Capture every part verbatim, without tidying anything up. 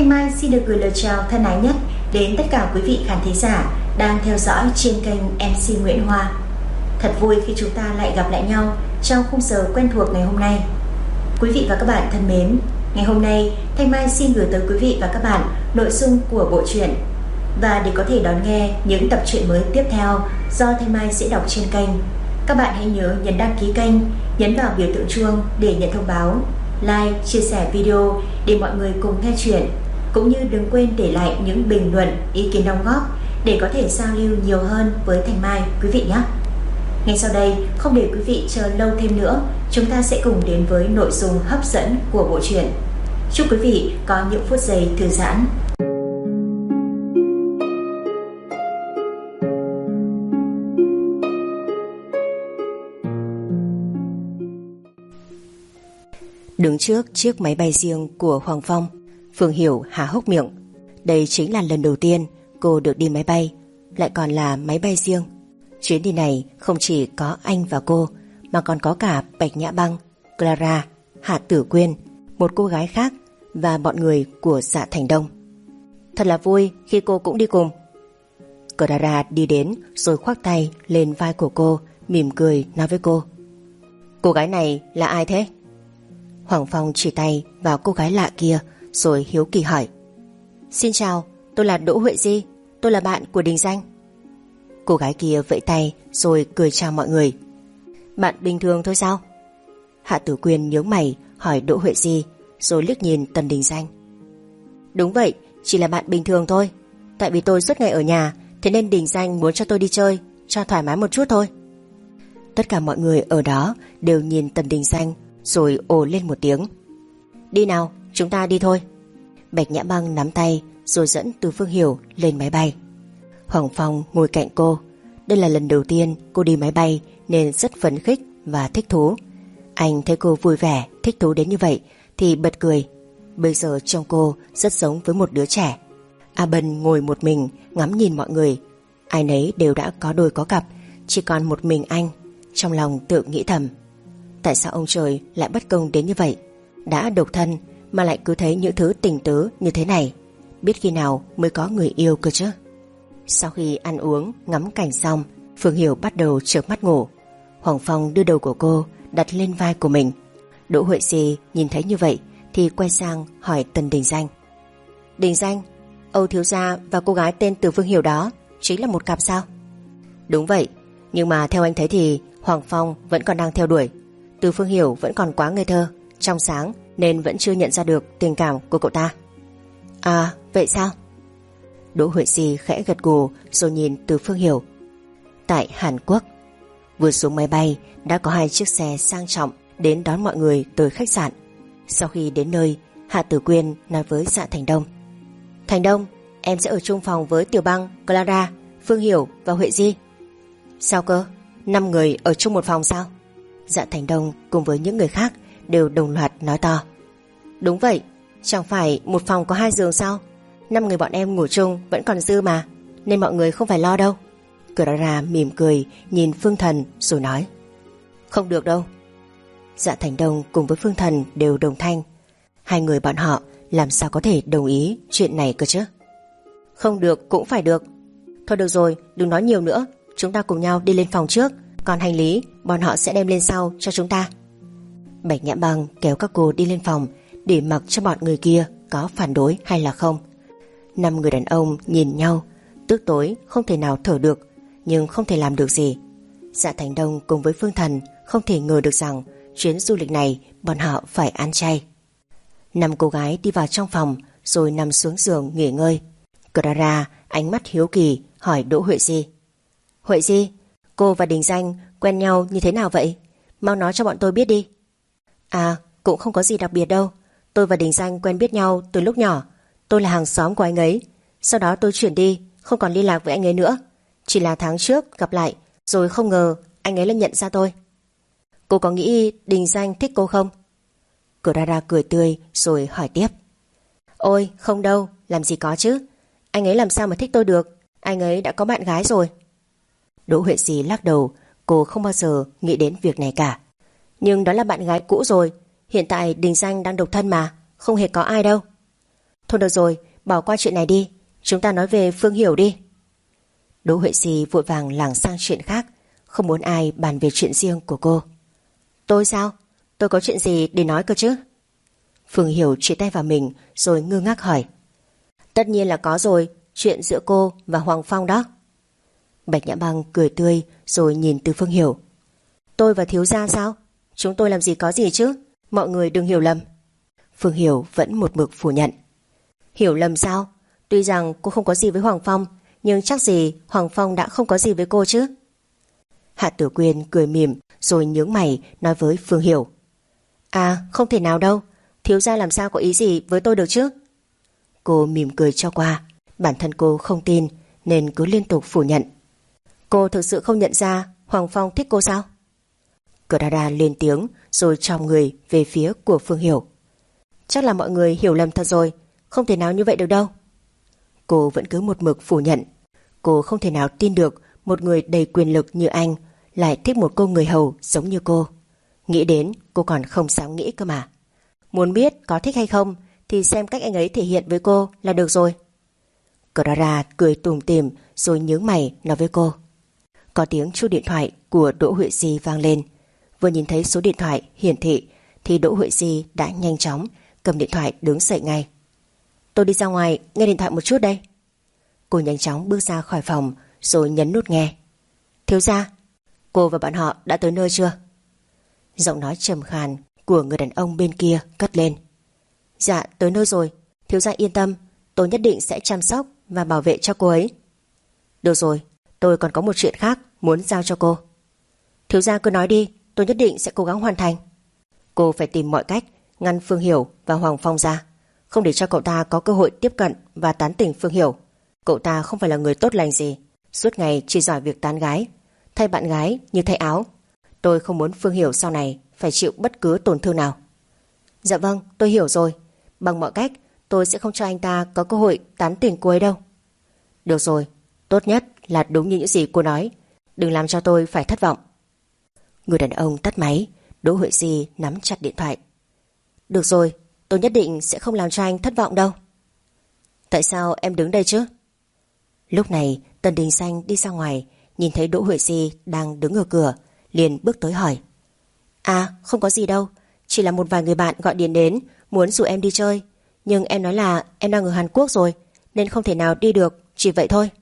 Mai xin được gửi lời chào thân ái nhất đến tất cả quý vị khán thính giả đang theo dõi trên kênh em xê Nguyễn Hoa. Thật vui khi chúng ta lại gặp lại nhau trong khung giờ quen thuộc ngày hôm nay. Quý vị và các bạn thân mến, ngày hôm nay Thanh Mai xin gửi tới quý vị và các bạn nội dung của bộ truyện. Và để có thể đón nghe những tập truyện mới tiếp theo do Thanh Mai sẽ đọc trên kênh, các bạn hãy nhớ nhấn đăng ký kênh, nhấn vào biểu tượng chuông để nhận thông báo, like, chia sẻ video để mọi người cùng nghe chuyện. Cũng như đừng quên để lại những bình luận, ý kiến đóng góp để có thể giao lưu nhiều hơn với Thanh Mai quý vị nhé. Ngay sau đây, không để quý vị chờ lâu thêm nữa, chúng ta sẽ cùng đến với nội dung hấp dẫn của bộ truyện. Chúc quý vị có những phút giây thư giãn. Đứng trước chiếc máy bay riêng của Hoàng Phong, Phương Hiểu há hốc miệng. Đây chính là lần đầu tiên cô được đi máy bay, lại còn là máy bay riêng. Chuyến đi này không chỉ có anh và cô, mà còn có cả Bạch Nhã Băng, Clara, Hạ Tử Quyên, một cô gái khác và bọn người của Dạ Thành Đông. Thật là vui khi cô cũng đi cùng. Clara đi đến rồi khoác tay lên vai của cô, mỉm cười nói với cô: Cô gái này là ai thế? Hoàng Phong chỉ tay vào cô gái lạ kia rồi hiếu kỳ hỏi: Xin chào, tôi là Đỗ Huệ Di, tôi là bạn của Đình Danh. Cô gái kia vẫy tay rồi cười chào mọi người. Bạn bình thường thôi sao? Hạ Tử Quyên nhướng mày hỏi Đỗ Huệ Di rồi liếc nhìn Tần Đình Danh. Đúng vậy, chỉ là bạn bình thường thôi. Tại vì tôi suốt ngày ở nhà, thế nên Đình Danh muốn cho tôi đi chơi, cho thoải mái một chút thôi. Tất cả mọi người ở đó đều nhìn Tần Đình Danh rồi ồ lên một tiếng. Đi nào, chúng ta đi thôi. Bạch Nhã Băng nắm tay rồi dẫn Từ Phương Hiểu lên máy bay. Hoàng Phong ngồi cạnh cô. Đây là lần đầu tiên cô đi máy bay nên rất phấn khích và thích thú. Anh thấy cô vui vẻ, thích thú đến như vậy thì bật cười. Bây giờ trông cô rất giống với một đứa trẻ. A Bân ngồi một mình ngắm nhìn mọi người. Ai nấy đều đã có đôi có cặp, chỉ còn một mình anh. Trong lòng tự nghĩ thầm: Tại sao ông trời lại bất công đến như vậy? Đã độc thân mà lại cứ thấy những thứ tình tứ như thế này. Biết khi nào mới có người yêu cơ chứ. Sau khi ăn uống ngắm cảnh xong, Phương Hiểu bắt đầu chợp mắt ngủ. Hoàng Phong đưa đầu của cô đặt lên vai của mình. Đỗ Huệ Di nhìn thấy như vậy thì quay sang hỏi Tần Đình Danh: Đình Danh, Âu thiếu gia và cô gái tên Từ Phương Hiểu đó chính là một cặp sao? Đúng vậy, nhưng mà theo anh thấy thì Hoàng Phong vẫn còn đang theo đuổi. Từ Phương Hiểu vẫn còn quá ngây thơ, trong sáng nên vẫn chưa nhận ra được tình cảm của cậu ta. À, vậy sao? Đỗ Huệ Di khẽ gật gù rồi nhìn Từ Phương Hiểu. Tại Hàn Quốc, vừa xuống máy bay đã có hai chiếc xe sang trọng đến đón mọi người tới khách sạn. Sau khi đến nơi, Hạ Tử Quyên nói với Dạ Thành Đông: Thành Đông, em sẽ ở chung phòng với Tiểu Băng, Clara, Phương Hiểu và Huệ Di. Sao cơ? Năm người ở chung một phòng sao? Dạ Thành Đông cùng với những người khác đều đồng loạt nói to: Đúng vậy, chẳng phải một phòng có hai giường sao? Năm người bọn em ngủ chung vẫn còn dư mà, nên mọi người không phải lo đâu. Clara mỉm cười nhìn Phương Thần rồi nói: Không được đâu. Dạ Thành Đông cùng với Phương Thần đều đồng thanh. Hai người bọn họ làm sao có thể đồng ý chuyện này cơ chứ? Không được cũng phải được. Thôi được rồi, đừng nói nhiều nữa, chúng ta cùng nhau đi lên phòng trước, còn hành lý bọn họ sẽ đem lên sau cho chúng ta. Bạch Nhã Băng kéo các cô đi lên phòng để mặc cho bọn người kia có phản đối hay là không. Năm người đàn ông nhìn nhau, tức tối không thể nào thở được, nhưng không thể làm được gì. Dạ Thành Đông cùng với Phương Thần không thể ngờ được rằng chuyến du lịch này bọn họ phải ăn chay. Năm cô gái đi vào trong phòng rồi nằm xuống giường nghỉ ngơi. Clara ánh mắt hiếu kỳ hỏi Đỗ Huệ Di: Huệ Di, cô và Đình Danh quen nhau như thế nào vậy? Mau nói cho bọn tôi biết đi. À, cũng không có gì đặc biệt đâu. Tôi và Đình Danh quen biết nhau từ lúc nhỏ. Tôi là hàng xóm của anh ấy. Sau đó tôi chuyển đi, không còn liên lạc với anh ấy nữa. Chỉ là tháng trước gặp lại, rồi không ngờ anh ấy lại nhận ra tôi. Cô có nghĩ Đình Danh thích cô không? Clara cười tươi rồi hỏi tiếp: Ôi không đâu, làm gì có chứ. Anh ấy làm sao mà thích tôi được, anh ấy đã có bạn gái rồi. Đỗ Huệ Di lắc đầu, cô không bao giờ nghĩ đến việc này cả. Nhưng đó là bạn gái cũ rồi, hiện tại Đình Danh đang độc thân mà, không hề có ai đâu. Thôi được rồi, bỏ qua chuyện này đi, chúng ta nói về Phương Hiểu đi. Đỗ Huệ Di vội vàng lảng sang chuyện khác, không muốn ai bàn về chuyện riêng của cô. Tôi sao? Tôi có chuyện gì để nói cơ chứ? Phương Hiểu chỉ tay vào mình rồi ngơ ngác hỏi. Tất nhiên là có rồi, chuyện giữa cô và Hoàng Phong đó. Bạch Nhã Băng cười tươi rồi nhìn từ Phương Hiểu. Tôi và thiếu gia sao? Chúng tôi làm gì có gì chứ? Mọi người đừng hiểu lầm. Phương Hiểu vẫn một mực phủ nhận. Hiểu lầm sao? Tuy rằng cô không có gì với Hoàng Phong, nhưng chắc gì Hoàng Phong đã không có gì với cô chứ? Hạ Tử Quyên cười mỉm rồi nhướng mày nói với Phương Hiểu. À, không thể nào đâu, thiếu gia làm sao có ý gì với tôi được chứ? Cô mỉm cười cho qua. Bản thân cô không tin nên cứ liên tục phủ nhận. Cô thực sự không nhận ra Hoàng Phong thích cô sao? Clara lên tiếng rồi chòng người về phía của Phương Hiểu. Chắc là mọi người hiểu lầm thật rồi, không thể nào như vậy được đâu. Cô vẫn cứ một mực phủ nhận. Cô không thể nào tin được một người đầy quyền lực như anh lại thích một cô người hầu giống như cô. Nghĩ đến cô còn không dám nghĩ cơ mà. Muốn biết có thích hay không thì xem cách anh ấy thể hiện với cô là được rồi. Clara cười tủm tỉm rồi nhướng mày nói với cô. Có tiếng chuông điện thoại của Đỗ Huệ Di vang lên. Vừa nhìn thấy số điện thoại hiển thị thì Đỗ Huệ Di đã nhanh chóng cầm điện thoại đứng dậy ngay. Tôi đi ra ngoài nghe điện thoại một chút đây. Cô nhanh chóng bước ra khỏi phòng rồi nhấn nút nghe. Thiếu gia, cô và bạn họ đã tới nơi chưa? Giọng nói trầm khàn của người đàn ông bên kia cất lên. Dạ, tới nơi rồi. Thiếu gia yên tâm, tôi nhất định sẽ chăm sóc và bảo vệ cho cô ấy. Được rồi, tôi còn có một chuyện khác muốn giao cho cô. Thiếu gia cứ nói đi, tôi nhất định sẽ cố gắng hoàn thành. Cô phải tìm mọi cách ngăn Phương Hiểu và Hoàng Phong ra, không để cho cậu ta có cơ hội tiếp cận và tán tỉnh Phương Hiểu. Cậu ta không phải là người tốt lành gì, suốt ngày chỉ giỏi việc tán gái, thay bạn gái như thay áo. Tôi không muốn Phương Hiểu sau này phải chịu bất cứ tổn thương nào. Dạ vâng, tôi hiểu rồi. Bằng mọi cách tôi sẽ không cho anh ta có cơ hội tán tỉnh cô ấy đâu. Được rồi, tốt nhất là đúng như những gì cô nói. Đừng làm cho tôi phải thất vọng. Người đàn ông tắt máy. Đỗ Huệ Di nắm chặt điện thoại. Được rồi, tôi nhất định sẽ không làm cho anh thất vọng đâu. Tại sao em đứng đây chứ? Lúc này Tần Đình Xanh đi ra ngoài, nhìn thấy Đỗ Huệ Di đang đứng ở cửa, liền bước tới hỏi. À, không có gì đâu, chỉ là một vài người bạn gọi điện đến muốn rủ em đi chơi, nhưng em nói là em đang ở Hàn Quốc rồi nên không thể nào đi được, chỉ vậy thôi.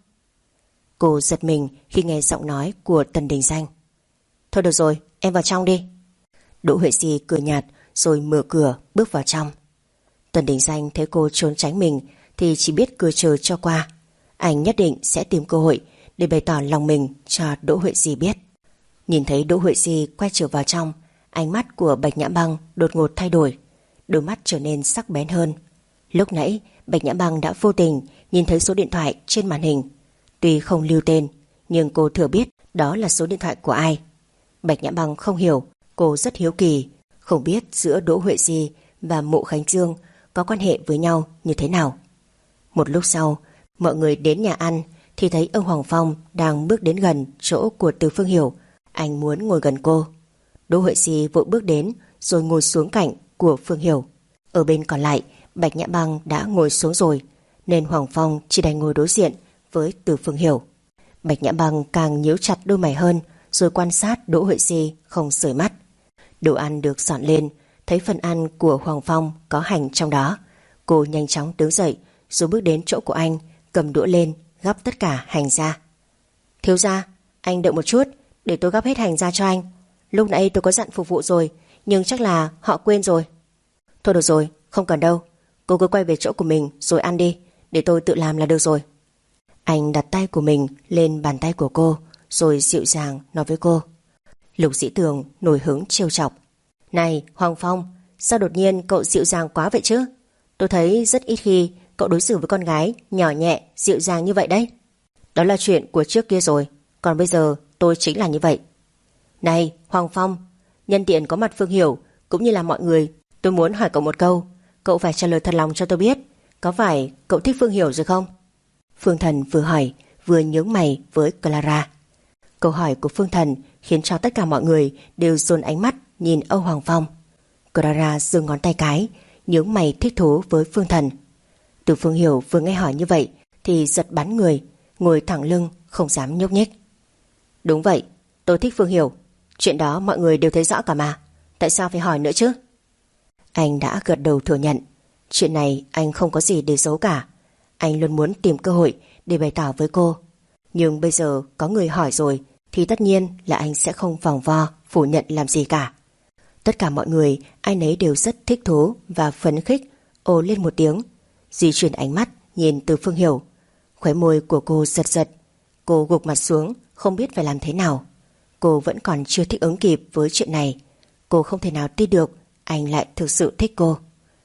Cô giật mình khi nghe giọng nói của Tần Đình Xanh. Thôi được rồi, em vào trong đi. Đỗ Huệ Di cười nhạt rồi mở cửa bước vào trong. Tần Đình Xanh thấy cô trốn tránh mình thì chỉ biết cười chờ cho qua. Anh nhất định sẽ tìm cơ hội để bày tỏ lòng mình cho Đỗ Huệ Di biết. Nhìn thấy Đỗ Huệ Di quay trở vào trong, ánh mắt của Bạch Nhã Băng đột ngột thay đổi, đôi mắt trở nên sắc bén hơn. Lúc nãy Bạch Nhã Băng đã vô tình nhìn thấy số điện thoại trên màn hình. Tuy không lưu tên, nhưng cô thừa biết đó là số điện thoại của ai. Bạch Nhã Băng không hiểu, cô rất hiếu kỳ, không biết giữa Đỗ Huệ Di và Mộ Khánh Dương có quan hệ với nhau như thế nào. Một lúc sau, mọi người đến nhà ăn thì thấy ông Hoàng Phong đang bước đến gần chỗ của Từ Phương Hiểu. Anh muốn ngồi gần cô. Đỗ Huệ Di vội bước đến rồi ngồi xuống cạnh của Phương Hiểu. Ở bên còn lại, Bạch Nhã Băng đã ngồi xuống rồi, nên Hoàng Phong chỉ đành ngồi đối diện với Từ Phương Hiểu. Bạch Nhã Băng càng nhíu chặt đôi mày hơn rồi quan sát Đỗ Huệ Di không rời mắt. Đồ ăn được dọn lên, thấy phần ăn của Hoàng Phong có hành trong đó. Cô nhanh chóng đứng dậy rồi bước đến chỗ của anh, cầm đũa lên gắp tất cả hành ra. Thiếu gia, anh đợi một chút để tôi gắp hết hành ra cho anh. Lúc nãy tôi có dặn phục vụ rồi, nhưng chắc là họ quên rồi. Thôi được rồi, không cần đâu. Cô cứ quay về chỗ của mình rồi ăn đi, để tôi tự làm là được rồi. Anh đặt tay của mình lên bàn tay của cô rồi dịu dàng nói với cô. Lục Dĩ Tường nổi hứng trêu chọc. Này Hoàng Phong, sao đột nhiên cậu dịu dàng quá vậy chứ? Tôi thấy rất ít khi cậu đối xử với con gái nhỏ nhẹ, dịu dàng như vậy đấy. Đó là chuyện của trước kia rồi, còn bây giờ tôi chính là như vậy. Này Hoàng Phong, nhân tiện có mặt Phương Hiểu cũng như là mọi người, tôi muốn hỏi cậu một câu. Cậu phải trả lời thật lòng cho tôi biết, có phải cậu thích Phương Hiểu rồi không? Phương Thần vừa hỏi vừa nhướng mày với Clara. Câu hỏi của Phương Thần khiến cho tất cả mọi người đều dồn ánh mắt nhìn Âu Hoàng Phong. Clara giơ ngón tay cái, nhướng mày thích thú với Phương Thần. Từ Phương Hiểu vừa nghe hỏi như vậy thì giật bắn người, ngồi thẳng lưng không dám nhúc nhích. Đúng vậy, tôi thích Phương Hiểu. Chuyện đó mọi người đều thấy rõ cả mà. Tại sao phải hỏi nữa chứ? Anh đã gật đầu thừa nhận. Chuyện này anh không có gì để giấu cả. Anh luôn muốn tìm cơ hội để bày tỏ với cô. Nhưng bây giờ có người hỏi rồi thì tất nhiên là anh sẽ không vòng vo phủ nhận làm gì cả. Tất cả mọi người ai nấy đều rất thích thú và phấn khích ồ lên một tiếng, di chuyển ánh mắt nhìn Từ Phương Hiểu. Khóe môi của cô giật giật. Cô gục mặt xuống, không biết phải làm thế nào. Cô vẫn còn chưa thích ứng kịp với chuyện này. Cô không thể nào tin được anh lại thực sự thích cô.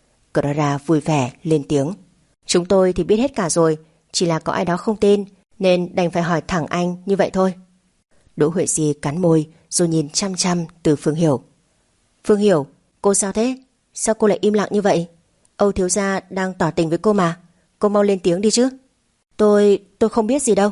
Clara vui vẻ lên tiếng. Chúng tôi thì biết hết cả rồi, chỉ là có ai đó không tin nên đành phải hỏi thẳng anh như vậy thôi. Đỗ Huệ Di cắn môi rồi nhìn chăm chăm Từ Phương Hiểu. Phương Hiểu, cô sao thế? Sao cô lại im lặng như vậy? Âu thiếu gia đang tỏ tình với cô mà. Cô mau lên tiếng đi chứ. Tôi, tôi không biết gì đâu.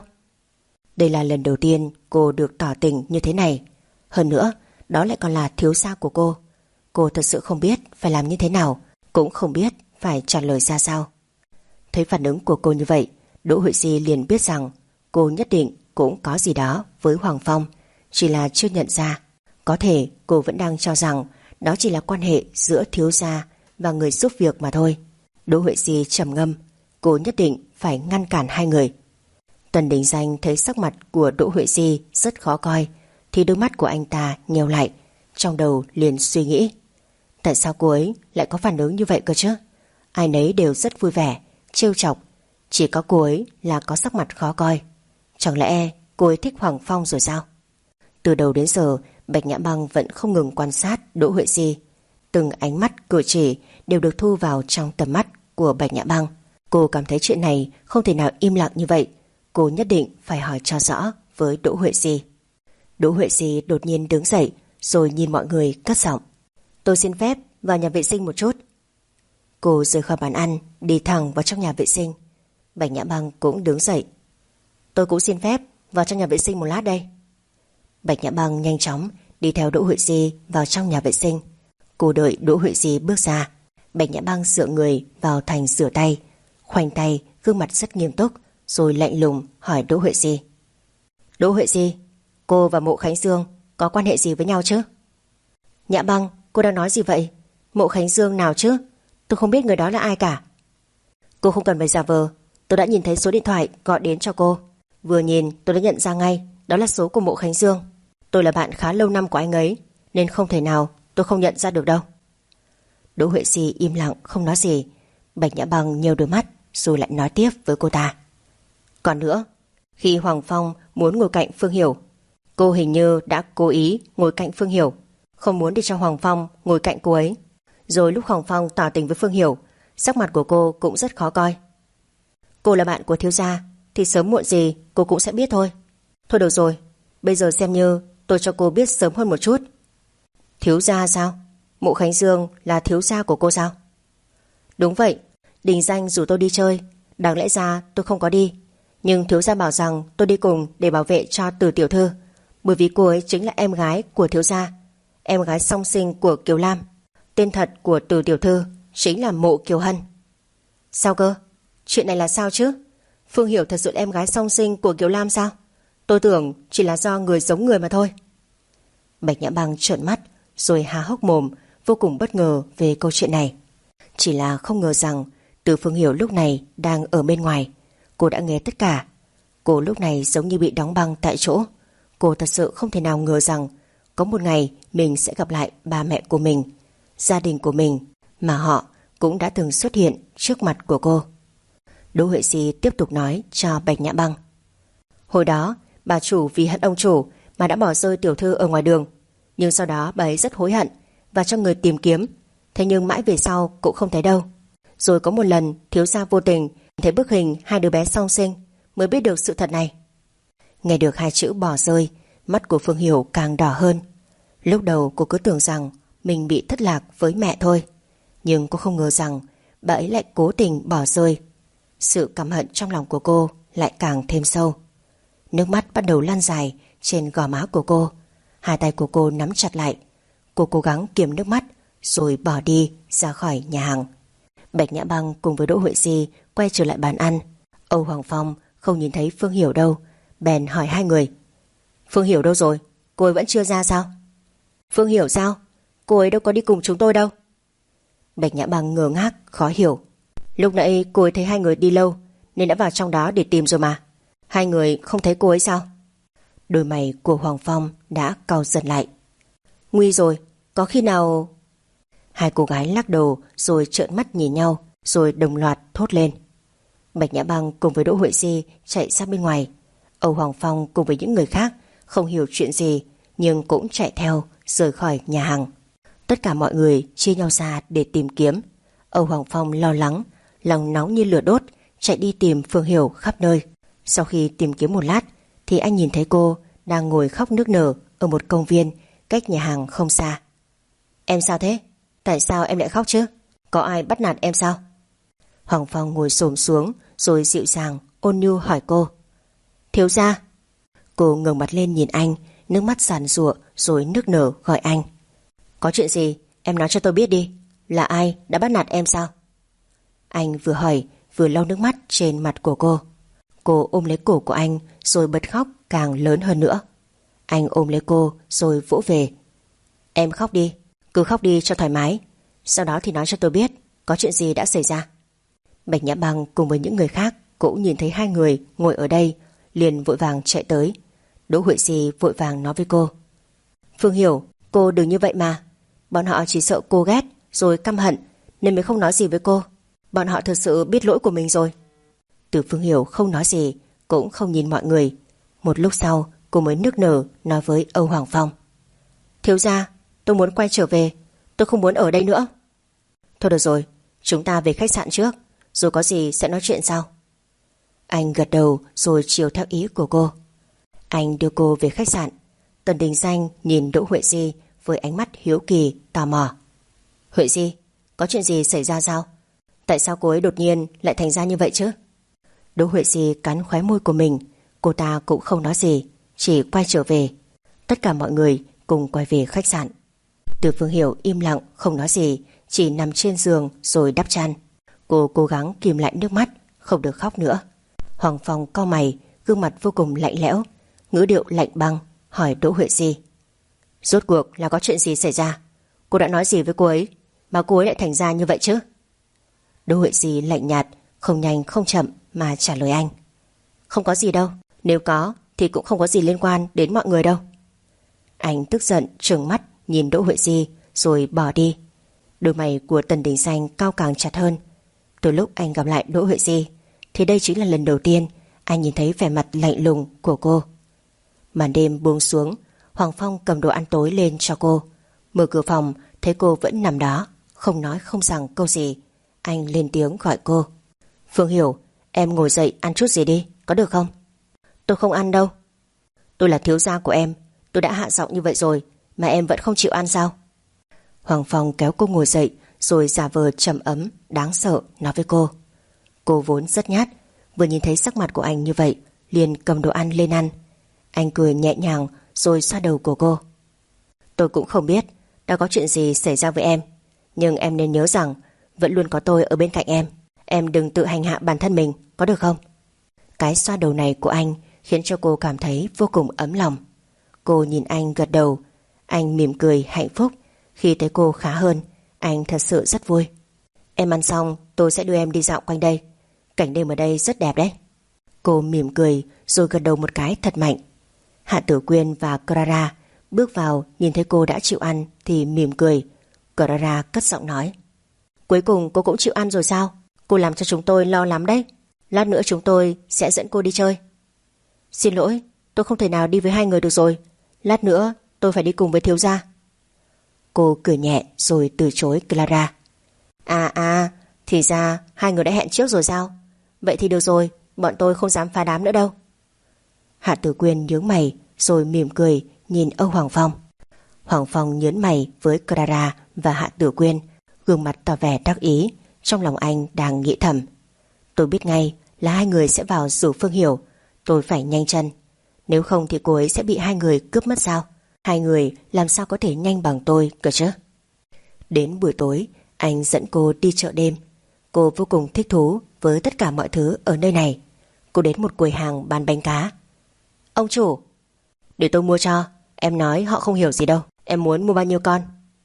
Đây là lần đầu tiên cô được tỏ tình như thế này. Hơn nữa, đó lại còn là thiếu gia của cô. Cô thật sự không biết phải làm như thế nào, cũng không biết phải trả lời ra sao. Thấy phản ứng của cô như vậy, Đỗ Huệ Di liền biết rằng cô nhất định cũng có gì đó với Hoàng Phong, chỉ là chưa nhận ra. Có thể cô vẫn đang cho rằng đó chỉ là quan hệ giữa thiếu gia và người giúp việc mà thôi. Đỗ Huệ Di trầm ngâm. Cô nhất định phải ngăn cản hai người. Tần Đình Danh thấy sắc mặt của Đỗ Huệ Di rất khó coi thì đôi mắt của anh ta nheo lại. Trong đầu liền suy nghĩ, tại sao cô ấy lại có phản ứng như vậy cơ chứ? Ai nấy đều rất vui vẻ, trêu chọc, chỉ có cô ấy là có sắc mặt khó coi. Chẳng lẽ cô ấy thích Hoàng Phong rồi sao? Từ đầu đến giờ Bạch Nhã Băng vẫn không ngừng quan sát Đỗ Huệ Di. Từng ánh mắt cử chỉ đều được thu vào trong tầm mắt của Bạch Nhã Băng. Cô cảm thấy chuyện này không thể nào im lặng như vậy. Cô nhất định phải hỏi cho rõ với Đỗ Huệ Di. Đỗ Huệ Di đột nhiên đứng dậy rồi nhìn mọi người cất giọng. Tôi xin phép vào nhà vệ sinh một chút. Cô rời khỏi bàn ăn, đi thẳng vào trong nhà vệ sinh. Bạch Nhã Băng cũng đứng dậy. Tôi cũng xin phép vào trong nhà vệ sinh một lát đây. Bạch Nhã Băng nhanh chóng đi theo Đỗ Huệ Di vào trong nhà vệ sinh. Cô đợi Đỗ Huệ Di bước ra. Bạch Nhã Băng dựa người vào thành rửa tay, khoanh tay, gương mặt rất nghiêm túc, rồi lạnh lùng hỏi Đỗ Huệ Di. Đỗ Huệ Di, cô và Mộ Khánh Dương có quan hệ gì với nhau chứ? Nhã Băng, cô đang nói gì vậy? Mộ Khánh Dương nào chứ? Tôi không biết người đó là ai cả. Cô không cần phải giả vờ. Tôi đã nhìn thấy số điện thoại gọi đến cho cô. Vừa nhìn tôi đã nhận ra ngay đó là số của Mộ Khánh Dương. Tôi là bạn khá lâu năm của anh ấy, nên không thể nào tôi không nhận ra được đâu. Đỗ Huệ Di im lặng không nói gì. Bạch Nhã Băng nheo đôi mắt rồi lại nói tiếp với cô ta. Còn nữa, khi Hoàng Phong muốn ngồi cạnh Phương Hiểu, cô hình như đã cố ý ngồi cạnh Phương Hiểu, không muốn để cho Hoàng Phong ngồi cạnh cô ấy. Rồi lúc Hoàng Phong tỏ tình với Phương Hiểu, sắc mặt của cô cũng rất khó coi. Cô là bạn của thiếu gia thì sớm muộn gì cô cũng sẽ biết thôi. Thôi được rồi, bây giờ xem như tôi cho cô biết sớm hơn một chút. Thiếu gia sao? Mộ Khánh Dương là thiếu gia của cô sao? Đúng vậy, Đình Danh rủ tôi đi chơi. Đáng lẽ ra tôi không có đi, nhưng thiếu gia bảo rằng tôi đi cùng để bảo vệ cho Từ tiểu thư, bởi vì cô ấy chính là em gái của thiếu gia, em gái song sinh của Kiều Lam. Tên thật của Từ tiểu thư chính là Mộ Kiều Hân. Sao cơ? Chuyện này là sao chứ? Phương Hiểu thật sự là em gái song sinh của Kiều Lam sao? Tôi tưởng chỉ là do người giống người mà thôi. Bạch Nhã Băng trợn mắt rồi há hốc mồm, vô cùng bất ngờ về câu chuyện này. Chỉ là không ngờ rằng Từ Phương Hiểu lúc này đang ở bên ngoài. Cô đã nghe tất cả. Cô lúc này giống như bị đóng băng tại chỗ. Cô thật sự không thể nào ngờ rằng có một ngày mình sẽ gặp lại ba mẹ của mình, gia đình của mình, mà họ cũng đã từng xuất hiện trước mặt của cô. Đỗ Huệ Di tiếp tục nói cho Bạch Nhã Băng. Hồi đó bà chủ vì hận ông chủ mà đã bỏ rơi tiểu thư ở ngoài đường, nhưng sau đó bà ấy rất hối hận và cho người tìm kiếm. Thế nhưng mãi về sau cũng không thấy đâu. Rồi có một lần thiếu gia vô tình thấy bức hình hai đứa bé song sinh, mới biết được sự thật này. Nghe được hai chữ bỏ rơi, mắt của Phương Hiểu càng đỏ hơn. Lúc đầu cô cứ tưởng rằng mình bị thất lạc với mẹ thôi, nhưng cô không ngờ rằng bà ấy lại cố tình bỏ rơi. Sự căm hận trong lòng của cô lại càng thêm sâu. Nước mắt bắt đầu lan dài trên gò má của cô. Hai tay của cô nắm chặt lại. Cô cố gắng kiềm nước mắt rồi bỏ đi ra khỏi nhà hàng. Bạch Nhã Băng cùng với Đỗ Huệ Di quay quay trở lại bàn ăn. Âu Hoàng Phong không nhìn thấy Phương Hiểu đâu, bèn hỏi hai người: Phương Hiểu đâu rồi? Cô ấy vẫn chưa ra sao? Phương Hiểu sao? Cô ấy đâu có đi cùng chúng tôi đâu. Bạch Nhã Băng ngơ ngác khó hiểu. Lúc nãy cô ấy thấy hai người đi lâu nên đã vào trong đó để tìm rồi mà. Hai người không thấy cô ấy sao? Đôi mày của Hoàng Phong đã cau dần lại. Nguy rồi, có khi nào... Hai cô gái lắc đầu rồi trợn mắt nhìn nhau, rồi đồng loạt thốt lên. Bạch Nhã Băng cùng với Đỗ Huệ Di chạy sang bên ngoài. Âu Hoàng Phong cùng với những người khác không hiểu chuyện gì nhưng cũng chạy theo rời khỏi nhà hàng. Tất cả mọi người chia nhau ra để tìm kiếm. Âu Hoàng Phong lo lắng, lòng nóng như lửa đốt, chạy đi tìm Phương Hiểu khắp nơi. Sau khi tìm kiếm một lát thì anh nhìn thấy cô đang ngồi khóc nức nở ở một công viên cách nhà hàng không xa. Em sao thế? Tại sao em lại khóc chứ? Có ai bắt nạt em sao? Hoàng Phong ngồi xổm xuống rồi dịu dàng ôn nhu hỏi cô. Thiếu gia. Cô ngẩng mặt lên nhìn anh, nước mắt giàn giụa rồi nức nở gọi anh. Có chuyện gì? Em nói cho tôi biết đi. Là ai đã bắt nạt em sao? Anh vừa hỏi vừa lau nước mắt trên mặt của cô. Cô ôm lấy cổ của anh rồi bật khóc càng lớn hơn nữa. Anh ôm lấy cô rồi vỗ về. Em khóc đi, cứ khóc đi cho thoải mái. Sau đó thì nói cho tôi biết có chuyện gì đã xảy ra. Bạch Nhã Băng cùng với những người khác cũng nhìn thấy hai người ngồi ở đây, liền vội vàng chạy tới. Đỗ Huệ Di vội vàng nói với cô. Phương Hiểu, cô đừng như vậy mà. Bọn họ chỉ sợ cô ghét rồi căm hận nên mới không nói gì với cô. Bọn họ thực sự biết lỗi của mình rồi. Từ Phương Hiểu không nói gì, cũng không nhìn mọi người. Một lúc sau cô mới nức nở nói với Âu Hoàng Phong. Thiếu gia, tôi muốn quay trở về. Tôi không muốn ở đây nữa. Thôi được rồi, chúng ta về khách sạn trước, rồi có gì sẽ nói chuyện sau. Anh gật đầu rồi chiều theo ý của cô. Anh đưa cô về khách sạn. Tần Đình Danh nhìn Đỗ Huệ Di với ánh mắt hiếu kỳ, tò mò. Huệ Di, có chuyện gì xảy ra sao? Tại sao cô ấy đột nhiên lại thành ra như vậy chứ? Đỗ Huệ Di cắn khóe môi của mình. Cô ta cũng không nói gì, chỉ quay trở về. Tất cả mọi người cùng quay về khách sạn. Từ Phương Hiểu im lặng không nói gì, chỉ nằm trên giường rồi đắp chăn. Cô cố gắng kìm lại nước mắt, không được khóc nữa. Hoàng Phong cau mày, gương mặt vô cùng lạnh lẽo, ngữ điệu lạnh băng hỏi Đỗ Huệ Di. Rốt cuộc là có chuyện gì xảy ra? Cô đã nói gì với cô ấy mà cô ấy lại thành ra như vậy chứ? Đỗ Huệ Di lạnh nhạt, không nhanh không chậm mà trả lời anh. Không có gì đâu, nếu có thì cũng không có gì liên quan đến mọi người đâu. Anh tức giận trừng mắt nhìn Đỗ Huệ Di rồi bỏ đi. Đôi mày của Tần Đình Danh cau càng chặt hơn. Từ lúc anh gặp lại Đỗ Huệ Di thì đây chính là lần đầu tiên anh nhìn thấy vẻ mặt lạnh lùng của cô. Màn đêm buông xuống, Hoàng Phong cầm đồ ăn tối lên cho cô. Mở cửa phòng thấy cô vẫn nằm đó, không nói không rằng câu gì. Anh lên tiếng gọi cô. Phương Hiểu, em ngồi dậy ăn chút gì đi, có được không? Tôi không ăn đâu. Tôi là thiếu gia của em, tôi đã hạ giọng như vậy rồi mà em vẫn không chịu ăn sao? Hoàng Phong kéo cô ngồi dậy rồi giả vờ trầm ấm đáng sợ nói với cô. Cô vốn rất nhát, vừa nhìn thấy sắc mặt của anh như vậy liền cầm đồ ăn lên ăn. Anh cười nhẹ nhàng rồi xoa đầu của cô. Tôi cũng không biết đã có chuyện gì xảy ra với em, nhưng em nên nhớ rằng vẫn luôn có tôi ở bên cạnh em. Em đừng tự hành hạ bản thân mình, có được không? Cái xoa đầu này của anh khiến cho cô cảm thấy vô cùng ấm lòng. Cô nhìn anh gật đầu. Anh mỉm cười hạnh phúc. Khi thấy cô khá hơn, anh thật sự rất vui. Em ăn xong tôi sẽ đưa em đi dạo quanh đây. Cảnh đêm ở đây rất đẹp đấy. Cô mỉm cười rồi gật đầu một cái thật mạnh. Hạ Tử Quyên và Clara bước vào, nhìn thấy cô đã chịu ăn thì mỉm cười. Clara cất giọng nói. Cuối cùng cô cũng chịu ăn rồi sao? Cô làm cho chúng tôi lo lắm đấy. Lát nữa chúng tôi sẽ dẫn cô đi chơi. Xin lỗi, tôi không thể nào đi với hai người được rồi. Lát nữa tôi phải đi cùng với thiếu gia. Cô cười nhẹ rồi từ chối Clara. À à, thì ra hai người đã hẹn trước rồi sao? Vậy thì được rồi, bọn tôi không dám phá đám nữa đâu. Hạ Tử Quyên nhướng mày rồi mỉm cười nhìn Âu Hoàng Phong. Hoàng Phong nhớn mày với Clara và Hạ Tử Quyên, gương mặt tỏ vẻ đắc ý. Trong lòng anh đang nghĩ thầm, tôi biết ngay là hai người sẽ vào rủ Phương Hiểu. Tôi phải nhanh chân, nếu không thì cô ấy sẽ bị hai người cướp mất sao? Hai người làm sao có thể nhanh bằng tôi cơ chứ? Đến buổi tối, anh dẫn cô đi chợ đêm. Cô vô cùng thích thú với tất cả mọi thứ ở nơi này. Cô đến một quầy hàng bán bánh cá. Ông chủ, để tôi mua cho. Em nói họ không hiểu gì đâu. Em muốn mua bao nhiêu con?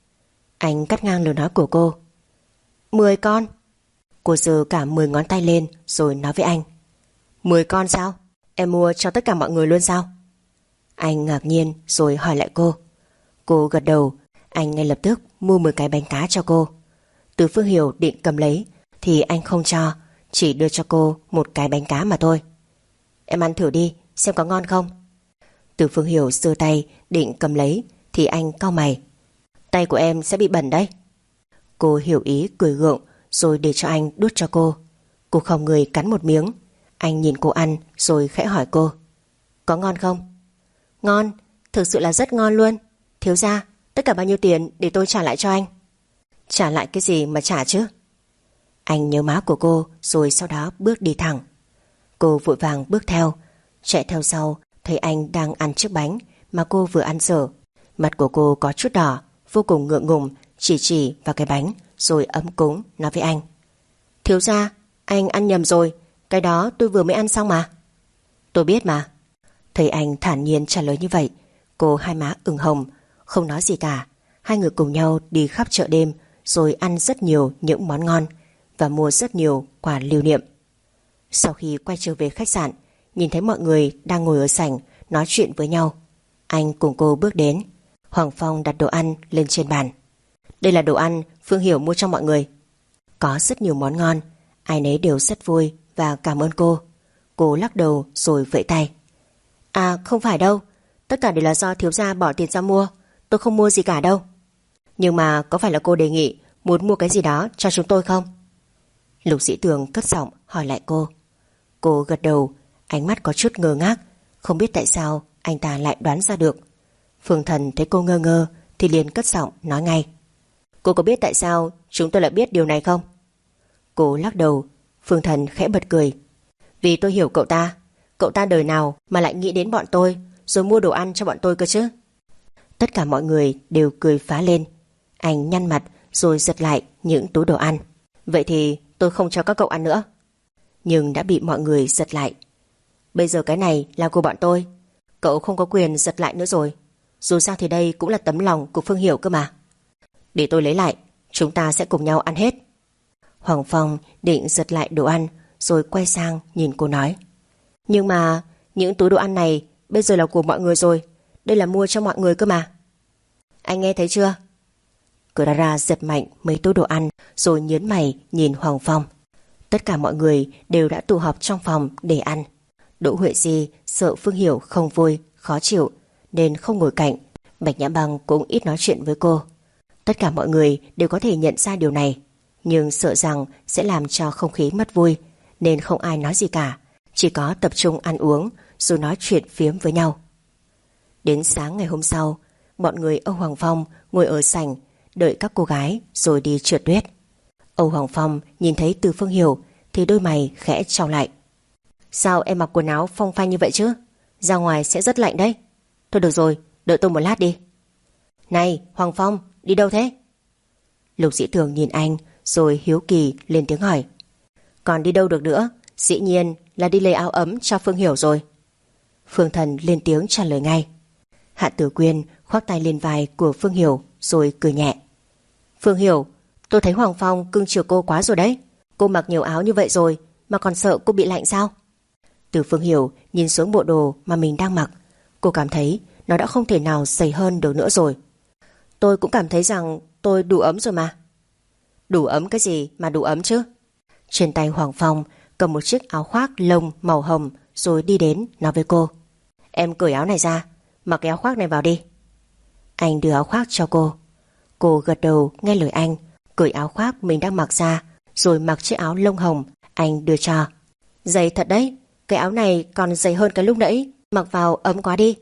Anh cắt ngang lời nói của cô. Mười con. Cô giơ cả mười ngón tay lên rồi nói với anh. Mười con sao? Em mua cho tất cả mọi người luôn sao? Anh ngạc nhiên rồi hỏi lại cô. Cô gật đầu. Anh ngay lập tức mua mười cái bánh cá cho cô. Từ Phương Hiểu định cầm lấy thì anh không cho, chỉ đưa cho cô một cái bánh cá mà thôi. Em ăn thử đi, xem có ngon không. Từ Phương Hiểu giơ tay định cầm lấy thì anh cau mày. Tay của em sẽ bị bẩn đấy. Cô hiểu ý cười gượng rồi để cho anh đút cho cô. Cô không người cắn một miếng. Anh nhìn cô ăn rồi khẽ hỏi cô. Có ngon không? Ngon, thực sự là rất ngon luôn. Thiếu gia, tất cả bao nhiêu tiền để tôi trả lại cho anh? Trả lại cái gì mà trả chứ? Anh nhớ má của cô rồi sau đó bước đi thẳng. Cô vội vàng bước theo, chạy theo sau, thấy anh đang ăn chiếc bánh mà cô vừa ăn dở. Mặt của cô có chút đỏ, vô cùng ngượng ngùng, chỉ chỉ vào cái bánh rồi ấm cúng nói với anh. Thiếu gia, anh ăn nhầm rồi, cái đó tôi vừa mới ăn xong mà. Tôi biết mà. Thấy anh thản nhiên trả lời như vậy, cô hai má ửng hồng, không nói gì cả. Hai người cùng nhau đi khắp chợ đêm rồi ăn rất nhiều những món ngon và mua rất nhiều quà lưu niệm. Sau khi quay trở về khách sạn, nhìn thấy mọi người đang ngồi ở sảnh nói chuyện với nhau, anh cùng cô bước đến. Hoàng Phong đặt đồ ăn lên trên bàn. Đây là đồ ăn Phương Hiểu mua cho mọi người. Có rất nhiều món ngon, ai nấy đều rất vui và cảm ơn cô. Cô lắc đầu rồi vẫy tay. À không phải đâu, tất cả đều là do thiếu gia bỏ tiền ra mua, tôi không mua gì cả đâu. Nhưng mà có phải là cô đề nghị muốn mua cái gì đó cho chúng tôi không? Lục Dĩ Tường cất giọng hỏi lại cô. Cô gật đầu, ánh mắt có chút ngơ ngác, không biết tại sao anh ta lại đoán ra được. Phương Thần thấy cô ngơ ngơ thì liền cất giọng nói ngay. Cô có biết tại sao chúng tôi lại biết điều này không? Cô lắc đầu. Phương Thần khẽ bật cười. Vì tôi hiểu cậu ta. Cậu ta đời nào mà lại nghĩ đến bọn tôi rồi mua đồ ăn cho bọn tôi cơ chứ? Tất cả mọi người đều cười phá lên. Anh nhăn mặt rồi giật lại những túi đồ ăn. Vậy thì tôi không cho các cậu ăn nữa. Nhưng đã bị mọi người giật lại. Bây giờ cái này là của bọn tôi, cậu không có quyền giật lại nữa rồi. Dù sao thì đây cũng là tấm lòng của Phương Hiểu cơ mà. Để tôi lấy lại, chúng ta sẽ cùng nhau ăn hết. Hoàng Phong định giật lại đồ ăn rồi quay sang nhìn cô nói. Nhưng mà những túi đồ ăn này bây giờ là của mọi người rồi. Đây là mua cho mọi người cơ mà. Anh nghe thấy chưa? Clara giật mạnh mấy túi đồ ăn rồi nhớn mày nhìn Hoàng Phong. Tất cả mọi người đều đã tụ họp trong phòng để ăn. Đỗ Huệ Di sợ Phương Hiểu không vui, khó chịu nên không ngồi cạnh. Bạch Nhã Băng cũng ít nói chuyện với cô. Tất cả mọi người đều có thể nhận ra điều này, nhưng sợ rằng sẽ làm cho không khí mất vui nên không ai nói gì cả, chỉ có tập trung ăn uống rồi nói chuyện phiếm với nhau. Đến sáng ngày hôm sau, bọn người Âu Hoàng Phong ngồi ở sảnh đợi các cô gái rồi đi trượt tuyết. Âu Hoàng Phong nhìn thấy Từ Phương Hiểu thì đôi mày khẽ chau lại. Sao em mặc quần áo phong phanh như vậy chứ? Ra ngoài sẽ rất lạnh đấy. Thôi được rồi, đợi tôi một lát đi. Này Hoàng Phong, đi đâu thế? Lục Dĩ Tường nhìn anh rồi hiếu kỳ lên tiếng hỏi. Còn đi đâu được nữa, dĩ nhiên là đi lấy áo ấm cho Phương Hiểu rồi. Phương Thần lên tiếng trả lời ngay. Hạ Tử Quyên khoác tay lên vai của Phương Hiểu rồi cười nhẹ. Phương Hiểu, tôi thấy Hoàng Phong cưng chiều cô quá rồi đấy. Cô mặc nhiều áo như vậy rồi mà còn sợ cô bị lạnh sao? Từ Phương Hiểu nhìn xuống bộ đồ mà mình đang mặc. Cô cảm thấy nó đã không thể nào dày hơn được nữa rồi. Tôi cũng cảm thấy rằng tôi đủ ấm rồi mà. Đủ ấm cái gì mà đủ ấm chứ? Trên tay Hoàng Phong cầm một chiếc áo khoác lông màu hồng rồi đi đến nói với cô. Em cởi áo này ra, mặc cái áo khoác này vào đi. Anh đưa áo khoác cho cô. Cô gật đầu nghe lời anh, cởi áo khoác mình đang mặc ra rồi mặc chiếc áo lông hồng anh đưa cho. Dày thật đấy, cái áo này còn dày hơn cái lúc nãy, mặc vào ấm quá đi.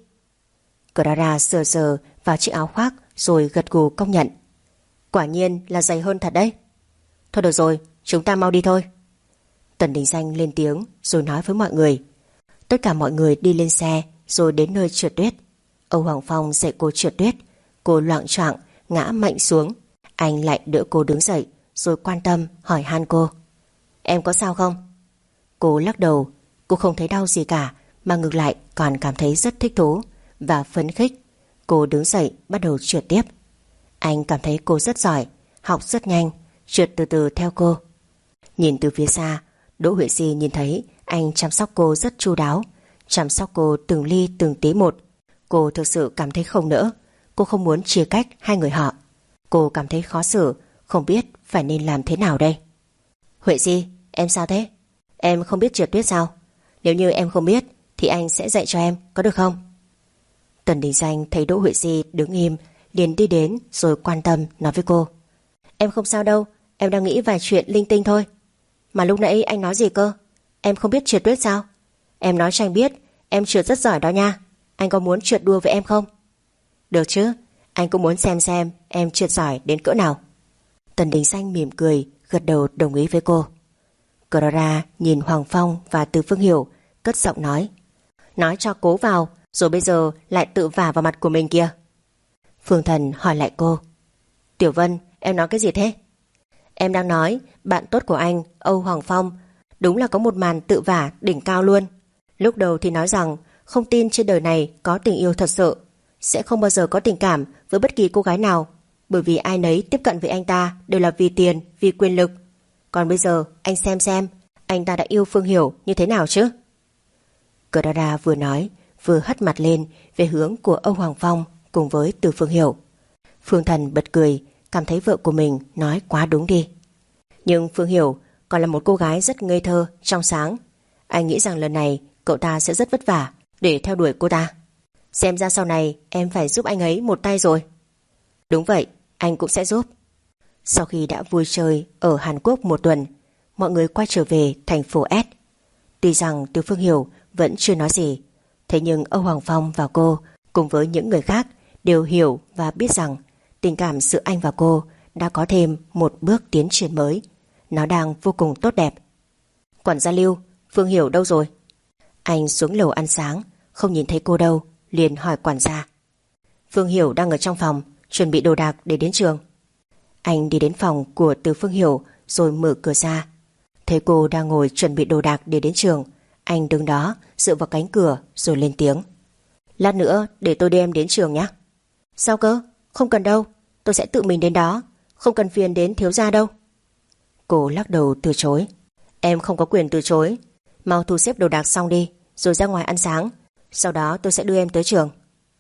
Clara sờ sờ vào chiếc áo khoác rồi gật gù công nhận. Quả nhiên là dày hơn thật đấy. Thôi được rồi, chúng ta mau đi thôi. Tần Đình Danh lên tiếng rồi nói với mọi người. Tất cả mọi người đi lên xe rồi đến nơi trượt tuyết. Âu Hoàng Phong dạy cô trượt tuyết. Cô loạng choạng ngã mạnh xuống. Anh lại đỡ cô đứng dậy rồi quan tâm hỏi han cô. Em có sao không? Cô lắc đầu. Cô không thấy đau gì cả, mà ngược lại còn cảm thấy rất thích thú và phấn khích. Cô đứng dậy bắt đầu trượt tiếp. Anh cảm thấy cô rất giỏi, học rất nhanh, trượt từ từ theo cô. Nhìn từ phía xa, Đỗ Huệ Di nhìn thấy anh chăm sóc cô rất chu đáo, chăm sóc cô từng ly từng tí một. Cô thực sự cảm thấy không nỡ. Cô không muốn chia cách hai người họ. Cô cảm thấy khó xử, không biết phải nên làm thế nào đây. Huệ Di, em sao thế? Em không biết trượt tuyết sao? Nếu như em không biết thì anh sẽ dạy cho em, có được không? Tần Đình Danh thấy Đỗ Huệ Di đứng im, liền đi đến rồi quan tâm nói với cô. Em không sao đâu, em đang nghĩ vài chuyện linh tinh thôi. Mà lúc nãy anh nói gì cơ? Em không biết trượt tuyết sao? Em nói cho anh biết, em trượt rất giỏi đó nha. Anh có muốn trượt đua với em không? Được chứ, anh cũng muốn xem xem em trượt giỏi đến cỡ nào. Tần Đình Danh mỉm cười, gật đầu đồng ý với cô. Clara nhìn Hoàng Phong và Từ Phương Hiểu, cất giọng nói. Nói cho cố vào, rồi bây giờ lại tự vả vào mặt của mình kìa. Phương Thần hỏi lại cô. Tiểu Vân, em nói cái gì thế? Em đang nói bạn tốt của anh, Âu Hoàng Phong, đúng là có một màn tự vả đỉnh cao luôn. Lúc đầu thì nói rằng không tin trên đời này có tình yêu thật sự, sẽ không bao giờ có tình cảm với bất kỳ cô gái nào, bởi vì ai nấy tiếp cận với anh ta đều là vì tiền, vì quyền lực. Còn bây giờ anh xem xem anh ta đã yêu Phương Hiểu như thế nào chứ. Clara vừa nói vừa hất mặt lên về hướng của Âu Hoàng Phong cùng với Từ Phương Hiểu. Phương Thần bật cười, cảm thấy vợ của mình nói quá đúng đi. Nhưng Phương Hiểu còn là một cô gái rất ngây thơ, trong sáng. Anh nghĩ rằng lần này cậu ta sẽ rất vất vả để theo đuổi cô ta. Xem ra sau này em phải giúp anh ấy một tay rồi. Đúng vậy, anh cũng sẽ giúp. Sau khi đã vui chơi ở Hàn Quốc một tuần, mọi người quay trở về thành phố S. Tuy rằng Từ Phương Hiểu vẫn chưa nói gì, thế nhưng Âu Hoàng Phong và cô cùng với những người khác đều hiểu và biết rằng tình cảm giữa anh và cô đã có thêm một bước tiến triển mới. Nó đang vô cùng tốt đẹp. Quản gia Lưu, Phương Hiểu đâu rồi? Anh xuống lầu ăn sáng, không nhìn thấy cô đâu, liền hỏi quản gia. Phương Hiểu đang ở trong phòng, chuẩn bị đồ đạc để đến trường. Anh đi đến phòng của Từ Phương Hiểu rồi mở cửa ra. Thấy cô đang ngồi chuẩn bị đồ đạc để đến trường, anh đứng đó dựa vào cánh cửa rồi lên tiếng. Lát nữa để tôi đưa em đến trường nhé. Sao cơ? Không cần đâu, tôi sẽ tự mình đến đó, không cần phiền đến thiếu gia đâu. Cô lắc đầu từ chối. Em không có quyền từ chối. Mau thu xếp đồ đạc xong đi, rồi ra ngoài ăn sáng, sau đó tôi sẽ đưa em tới trường.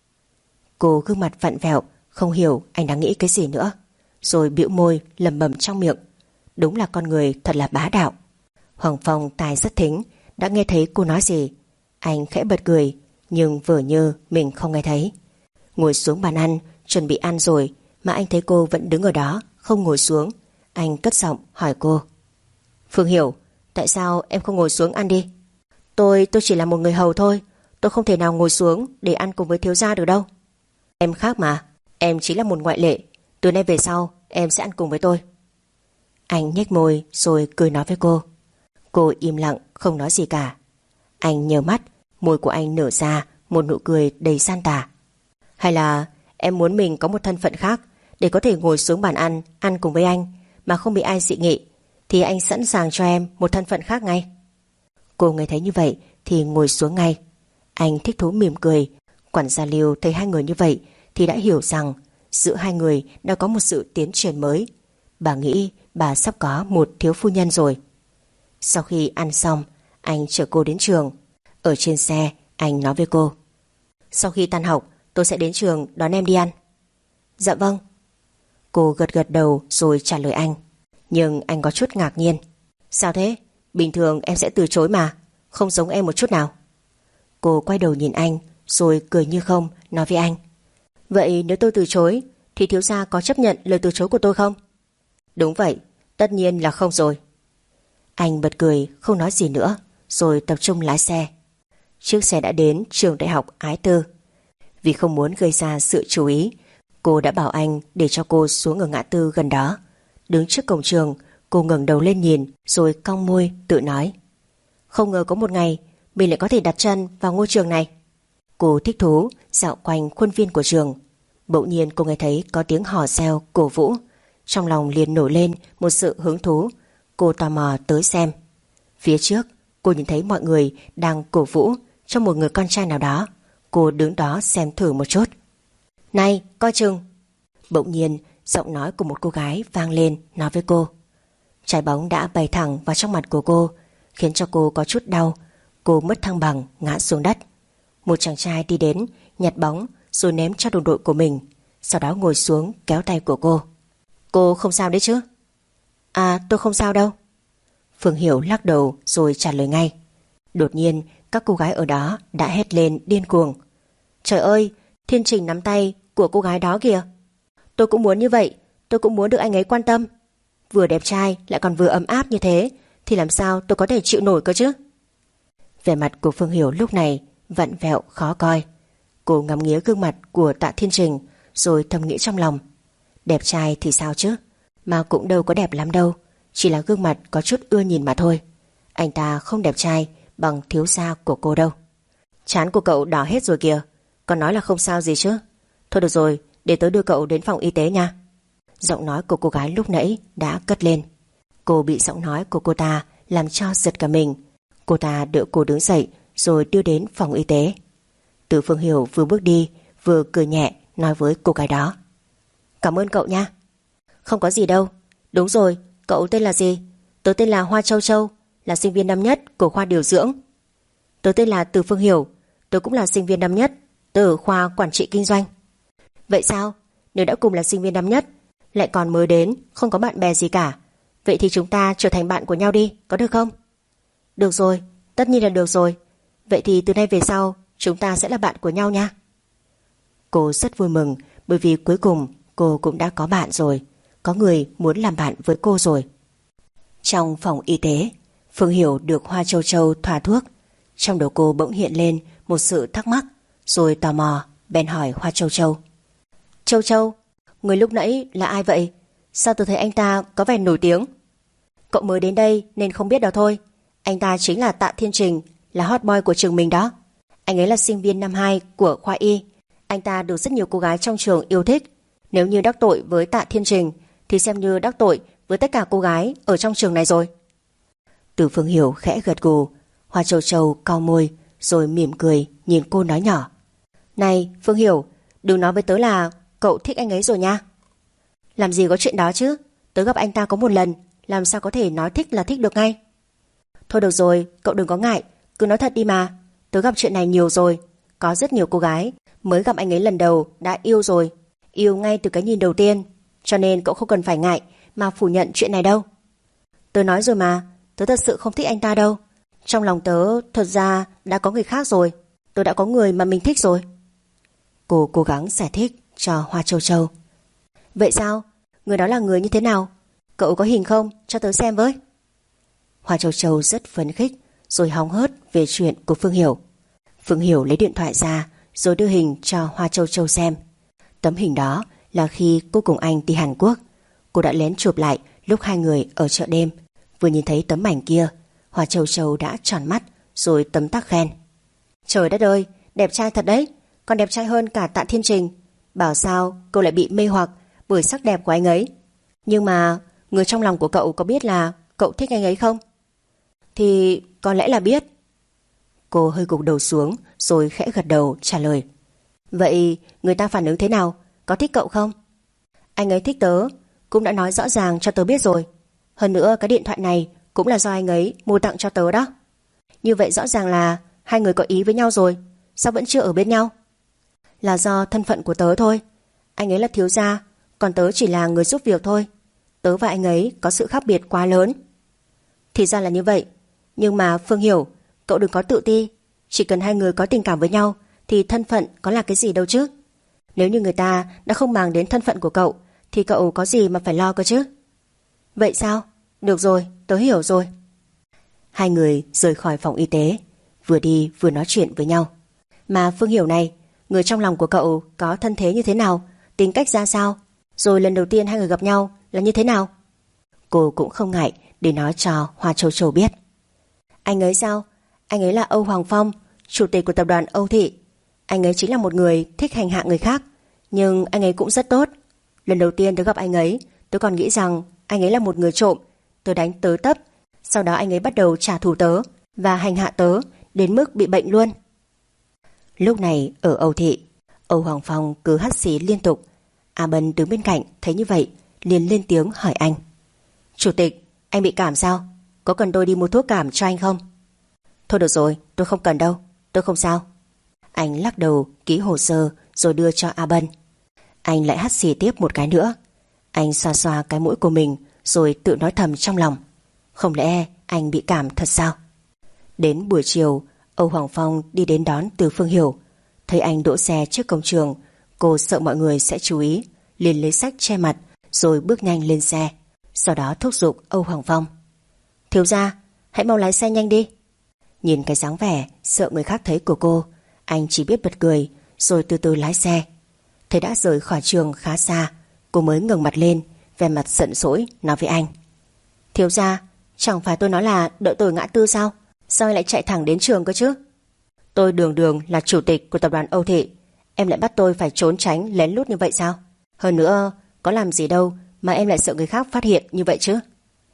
Cô gương mặt vặn vẹo, không hiểu anh đang nghĩ cái gì nữa, rồi bĩu môi lẩm bẩm trong miệng. Đúng là con người thật là bá đạo. Hoàng Phong tai rất thính, đã nghe thấy cô nói gì. Anh khẽ bật cười, nhưng vờ như mình không nghe thấy. Ngồi xuống bàn ăn, chuẩn bị ăn rồi, mà anh thấy cô vẫn đứng ở đó, không ngồi xuống. Anh cất giọng hỏi cô. Phương Hiểu, tại sao em không ngồi xuống ăn đi? Tôi, tôi chỉ là một người hầu thôi, tôi không thể nào ngồi xuống để ăn cùng với thiếu gia được đâu. Em khác mà, em chỉ là một ngoại lệ, từ nay về sau em sẽ ăn cùng với tôi. Anh nhếch môi rồi cười nói với cô. Cô im lặng không nói gì cả. Anh nhớ mắt, môi của anh nở ra một nụ cười đầy gian tà. Hay là em muốn mình có một thân phận khác để có thể ngồi xuống bàn ăn, ăn cùng với anh mà không bị ai dị nghị, thì anh sẵn sàng cho em một thân phận khác ngay. Cô nghe thấy như vậy thì ngồi xuống ngay. Anh thích thú mỉm cười. Quản gia Lưu thấy hai người như vậy thì đã hiểu rằng giữa hai người đã có một sự tiến triển mới. Bà nghĩ bà sắp có một thiếu phu nhân rồi. Sau khi ăn xong, anh chở cô đến trường. Ở trên xe, anh nói với cô. Sau khi tan học, tôi sẽ đến trường đón em đi ăn. Dạ vâng. Cô gật gật đầu rồi trả lời anh. Nhưng anh có chút ngạc nhiên. Sao thế? Bình thường em sẽ từ chối mà, không giống em một chút nào. Cô quay đầu nhìn anh rồi cười như không, nói với anh. Vậy nếu tôi từ chối thì thiếu gia có chấp nhận lời từ chối của tôi không? Đúng vậy, tất nhiên là không rồi. Anh bật cười không nói gì nữa, rồi tập trung lái xe. Chiếc xe đã đến trường đại học Ái Tư. Vì không muốn gây ra sự chú ý, cô đã bảo anh để cho cô xuống ở ngã tư gần đó. Đứng trước cổng trường, cô ngẩng đầu lên nhìn rồi cong môi tự nói. Không ngờ có một ngày mình lại có thể đặt chân vào ngôi trường này. Cô thích thú dạo quanh khuôn viên của trường. Bỗng nhiên cô nghe thấy có tiếng hò reo cổ vũ. Trong lòng liền nổi lên một sự hứng thú. Cô tò mò tới xem. Phía trước cô nhìn thấy mọi người đang cổ vũ cho một người con trai nào đó. Cô đứng đó xem thử một chút. Này, coi chừng! Bỗng nhiên giọng nói của một cô gái vang lên, nói với cô. Trái bóng đã bay thẳng vào trong mặt của cô, khiến cho cô có chút đau. Cô mất thăng bằng, ngã xuống đất. Một chàng trai đi đến, nhặt bóng rồi ném cho đồng đội của mình, sau đó ngồi xuống kéo tay của cô. Cô không sao đấy chứ? À, tôi không sao đâu. Phương Hiểu lắc đầu rồi trả lời ngay. Đột nhiên các cô gái ở đó đã hét lên điên cuồng. Trời ơi, Thiên Trình nắm tay của cô gái đó kìa. Tôi cũng muốn như vậy, tôi cũng muốn được anh ấy quan tâm. Vừa đẹp trai lại còn vừa ấm áp như thế thì làm sao tôi có thể chịu nổi cơ chứ? Vẻ mặt của Phương Hiểu lúc này vặn vẹo khó coi. Cô ngắm nghía gương mặt của Tạ Thiên Trình rồi thầm nghĩ trong lòng. Đẹp trai thì sao chứ, mà cũng đâu có đẹp lắm đâu, chỉ là gương mặt có chút ưa nhìn mà thôi. Anh ta không đẹp trai bằng thiếu gia của cô đâu. Trán của cậu đỏ hết rồi kìa, còn nói là không sao gì chứ. Thôi được rồi, để tớ đưa cậu đến phòng y tế nha. Giọng nói của cô gái lúc nãy đã cất lên. Cô bị giọng nói của cô ta làm cho giật cả mình. Cô ta đỡ cô đứng dậy rồi đưa đến phòng y tế. Từ Phương Hiểu vừa bước đi vừa cười nhẹ nói với cô gái đó. Cảm ơn cậu nha. Không có gì đâu. Đúng rồi, cậu tên là gì? Tớ tên là Hoa Châu Châu, là sinh viên năm nhất của khoa điều dưỡng. Tớ tên là Từ Phương Hiểu, tớ cũng là sinh viên năm nhất, tớ ở khoa quản trị kinh doanh. Vậy sao? Nếu đã cùng là sinh viên năm nhất, lại còn mới đến, không có bạn bè gì cả, vậy thì chúng ta trở thành bạn của nhau đi, có được không? Được rồi, tất nhiên là được rồi. Vậy thì từ nay về sau chúng ta sẽ là bạn của nhau nha. Cô rất vui mừng, bởi vì cuối cùng cô cũng đã có bạn rồi, có người muốn làm bạn với cô rồi. Trong phòng y tế, Phương Hiểu được Hoa Châu Châu thoa thuốc. Trong đầu cô bỗng hiện lên một sự thắc mắc, rồi tò mò bèn hỏi Hoa Châu Châu. Châu Châu, người lúc nãy là ai vậy? Sao tôi thấy anh ta có vẻ nổi tiếng? Cậu mới đến đây nên không biết đó thôi. Anh ta chính là Tạ Thiên Trình, là hot boy của trường mình đó. Anh ấy là sinh viên năm hai của khoa y. Anh ta được rất nhiều cô gái trong trường yêu thích. Nếu như đắc tội với Tạ Thiên Trình thì xem như đắc tội với tất cả cô gái ở trong trường này rồi. Từ Phương Hiểu khẽ gật gù. Hoa Châu Châu cau môi rồi mỉm cười nhìn cô nói nhỏ. Này Phương Hiểu, đừng nói với tớ là cậu thích anh ấy rồi nha. Làm gì có chuyện đó chứ, tớ gặp anh ta có một lần, làm sao có thể nói thích là thích được ngay. Thôi được rồi, cậu đừng có ngại, cứ nói thật đi mà. Tớ gặp chuyện này nhiều rồi, có rất nhiều cô gái mới gặp anh ấy lần đầu đã yêu rồi, yêu ngay từ cái nhìn đầu tiên. Cho nên cậu không cần phải ngại mà phủ nhận chuyện này đâu. Tớ nói rồi mà, tớ thật sự không thích anh ta đâu. Trong lòng tớ thật ra đã có người khác rồi, tớ đã có người mà mình thích rồi. Cô cố gắng giải thích cho Hoa Châu Châu. Vậy sao? Người đó là người như thế nào? Cậu có hình không? Cho tớ xem với. Hoa Châu Châu rất phấn khích rồi hóng hớt về chuyện của Phương Hiểu. Phương Hiểu lấy điện thoại ra rồi đưa hình cho Hoa Châu Châu xem. Tấm hình đó là khi cô cùng anh đi Hàn Quốc. Cô đã lén chụp lại lúc hai người ở chợ đêm. Vừa nhìn thấy tấm ảnh kia, Hoa Châu Châu đã tròn mắt rồi tấm tắc khen. Trời đất ơi, đẹp trai thật đấy, còn đẹp trai hơn cả Tạ Thiên Trình. Bảo sao cậu lại bị mê hoặc bởi sắc đẹp của anh ấy. Nhưng mà người trong lòng của cậu có biết là cậu thích anh ấy không? Thì có lẽ là biết. Cô hơi gục đầu xuống rồi khẽ gật đầu trả lời. Vậy người ta phản ứng thế nào? Có thích cậu không? Anh ấy thích tớ, cũng đã nói rõ ràng cho tớ biết rồi. Hơn nữa cái điện thoại này cũng là do anh ấy mua tặng cho tớ đó. Như vậy rõ ràng là hai người có ý với nhau rồi, sao vẫn chưa ở bên nhau? Là do thân phận của tớ thôi. Anh ấy là thiếu gia, còn tớ chỉ là người giúp việc thôi. Tớ và anh ấy có sự khác biệt quá lớn. Thì ra là như vậy. Nhưng mà Phương Hiểu, cậu đừng có tự ti. Chỉ cần hai người có tình cảm với nhau thì thân phận có là cái gì đâu chứ. Nếu như người ta đã không màng đến thân phận của cậu thì cậu có gì mà phải lo cơ chứ. Vậy sao? Được rồi, tớ hiểu rồi. Hai người rời khỏi phòng y tế, vừa đi vừa nói chuyện với nhau. Mà Phương Hiểu này, người trong lòng của cậu có thân thế như thế nào, tính cách ra sao, rồi lần đầu tiên hai người gặp nhau là như thế nào? Cô cũng không ngại để nói cho Hoa Châu Châu biết. Anh ấy sao? Anh ấy là Âu Hoàng Phong, chủ tịch của tập đoàn Âu Thị. Anh ấy chính là một người thích hành hạ người khác, nhưng anh ấy cũng rất tốt. Lần đầu tiên tớ gặp anh ấy, tớ còn nghĩ rằng anh ấy là một người trộm, tớ đánh tớ tấp. Sau đó anh ấy bắt đầu trả thù tớ và hành hạ tớ đến mức bị bệnh luôn. Lúc này ở Âu Thị, Âu Hoàng Phong cứ hắt xì liên tục. A Bân đứng bên cạnh thấy như vậy liền lên tiếng hỏi anh: Chủ tịch, anh bị cảm sao? Có cần tôi đi mua thuốc cảm cho anh không? Thôi được rồi, tôi không cần đâu, tôi không sao. Anh lắc đầu ký hồ sơ rồi đưa cho A Bân. Anh lại hắt xì tiếp một cái nữa. Anh xoa xoa cái mũi của mình rồi tự nói thầm trong lòng: không lẽ anh bị cảm thật sao? Đến buổi chiều, Âu Hoàng Phong đi đến đón Từ Phương Hiểu. Thấy anh đỗ xe trước cổng trường, cô sợ mọi người sẽ chú ý, liền lấy sách che mặt rồi bước nhanh lên xe. Sau đó thúc giục Âu Hoàng Phong: thiếu gia, hãy mau lái xe nhanh đi. Nhìn cái dáng vẻ sợ người khác thấy của cô, anh chỉ biết bật cười rồi từ từ lái xe. Thấy đã rời khỏi trường khá xa, cô mới ngẩng mặt lên, vẻ mặt giận dỗi nói với anh: thiếu gia, chẳng phải tôi nói là đợi tôi ngã tư sao? Sao anh lại chạy thẳng đến trường cơ chứ? Tôi đường đường là chủ tịch của tập đoàn Âu Thị, em lại bắt tôi phải trốn tránh lén lút như vậy sao? Hơn nữa, có làm gì đâu mà em lại sợ người khác phát hiện như vậy chứ?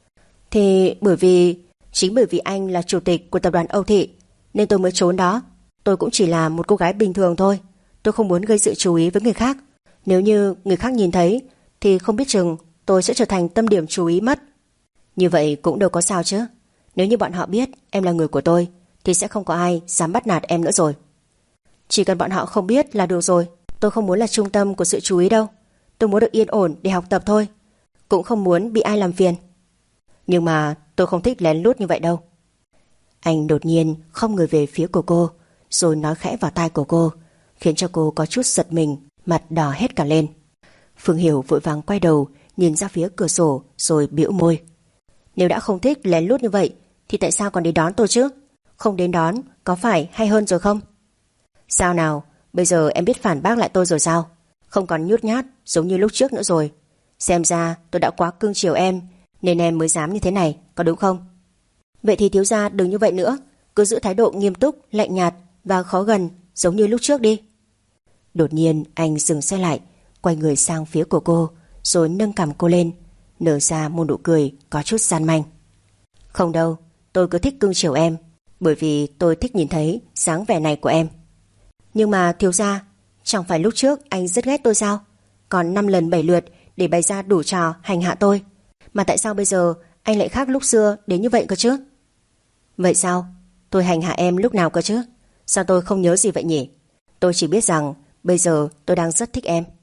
Thì bởi vì chính bởi vì anh là chủ tịch của tập đoàn Âu Thị nên tôi mới trốn đó. Tôi cũng chỉ là một cô gái bình thường thôi. Tôi không muốn gây sự chú ý với người khác. Nếu như người khác nhìn thấy thì không biết chừng tôi sẽ trở thành tâm điểm chú ý mất. Như vậy cũng đâu có sao chứ. Nếu như bọn họ biết em là người của tôi thì sẽ không có ai dám bắt nạt em nữa rồi. Chỉ cần bọn họ không biết là được rồi. Tôi không muốn là trung tâm của sự chú ý đâu. Tôi muốn được yên ổn để học tập thôi. Cũng không muốn bị ai làm phiền. Nhưng mà tôi không thích lén lút như vậy đâu. Anh đột nhiên không người về phía của cô, rồi nói khẽ vào tai của cô, khiến cho cô có chút giật mình, mặt đỏ hết cả lên. Phương Hiểu vội vàng quay đầu nhìn ra phía cửa sổ rồi bĩu môi. Nếu đã không thích lén lút như vậy thì tại sao còn đến đón tôi chứ? Không đến đón có phải hay hơn rồi không? Sao nào, bây giờ em biết phản bác lại tôi rồi sao? Không còn nhút nhát giống như lúc trước nữa rồi. Xem ra tôi đã quá cưng chiều em nên em mới dám như thế này, có đúng không? Vậy thì thiếu gia đừng như vậy nữa, cứ giữ thái độ nghiêm túc, lạnh nhạt và khó gần giống như lúc trước đi. Đột nhiên anh dừng xe lại, quay người sang phía của cô, rồi nâng cằm cô lên, nở ra một nụ cười có chút gian manh. Không đâu, tôi cứ thích cưng chiều em, bởi vì tôi thích nhìn thấy dáng vẻ này của em. Nhưng mà thiếu gia, chẳng phải lúc trước anh rất ghét tôi sao? Còn năm lần bảy lượt để bày ra đủ trò hành hạ tôi. Mà tại sao bây giờ anh lại khác lúc xưa đến như vậy cơ chứ? Vậy sao? Tôi hành hạ em lúc nào cơ chứ? Sao tôi không nhớ gì vậy nhỉ? Tôi chỉ biết rằng bây giờ tôi đang rất thích em.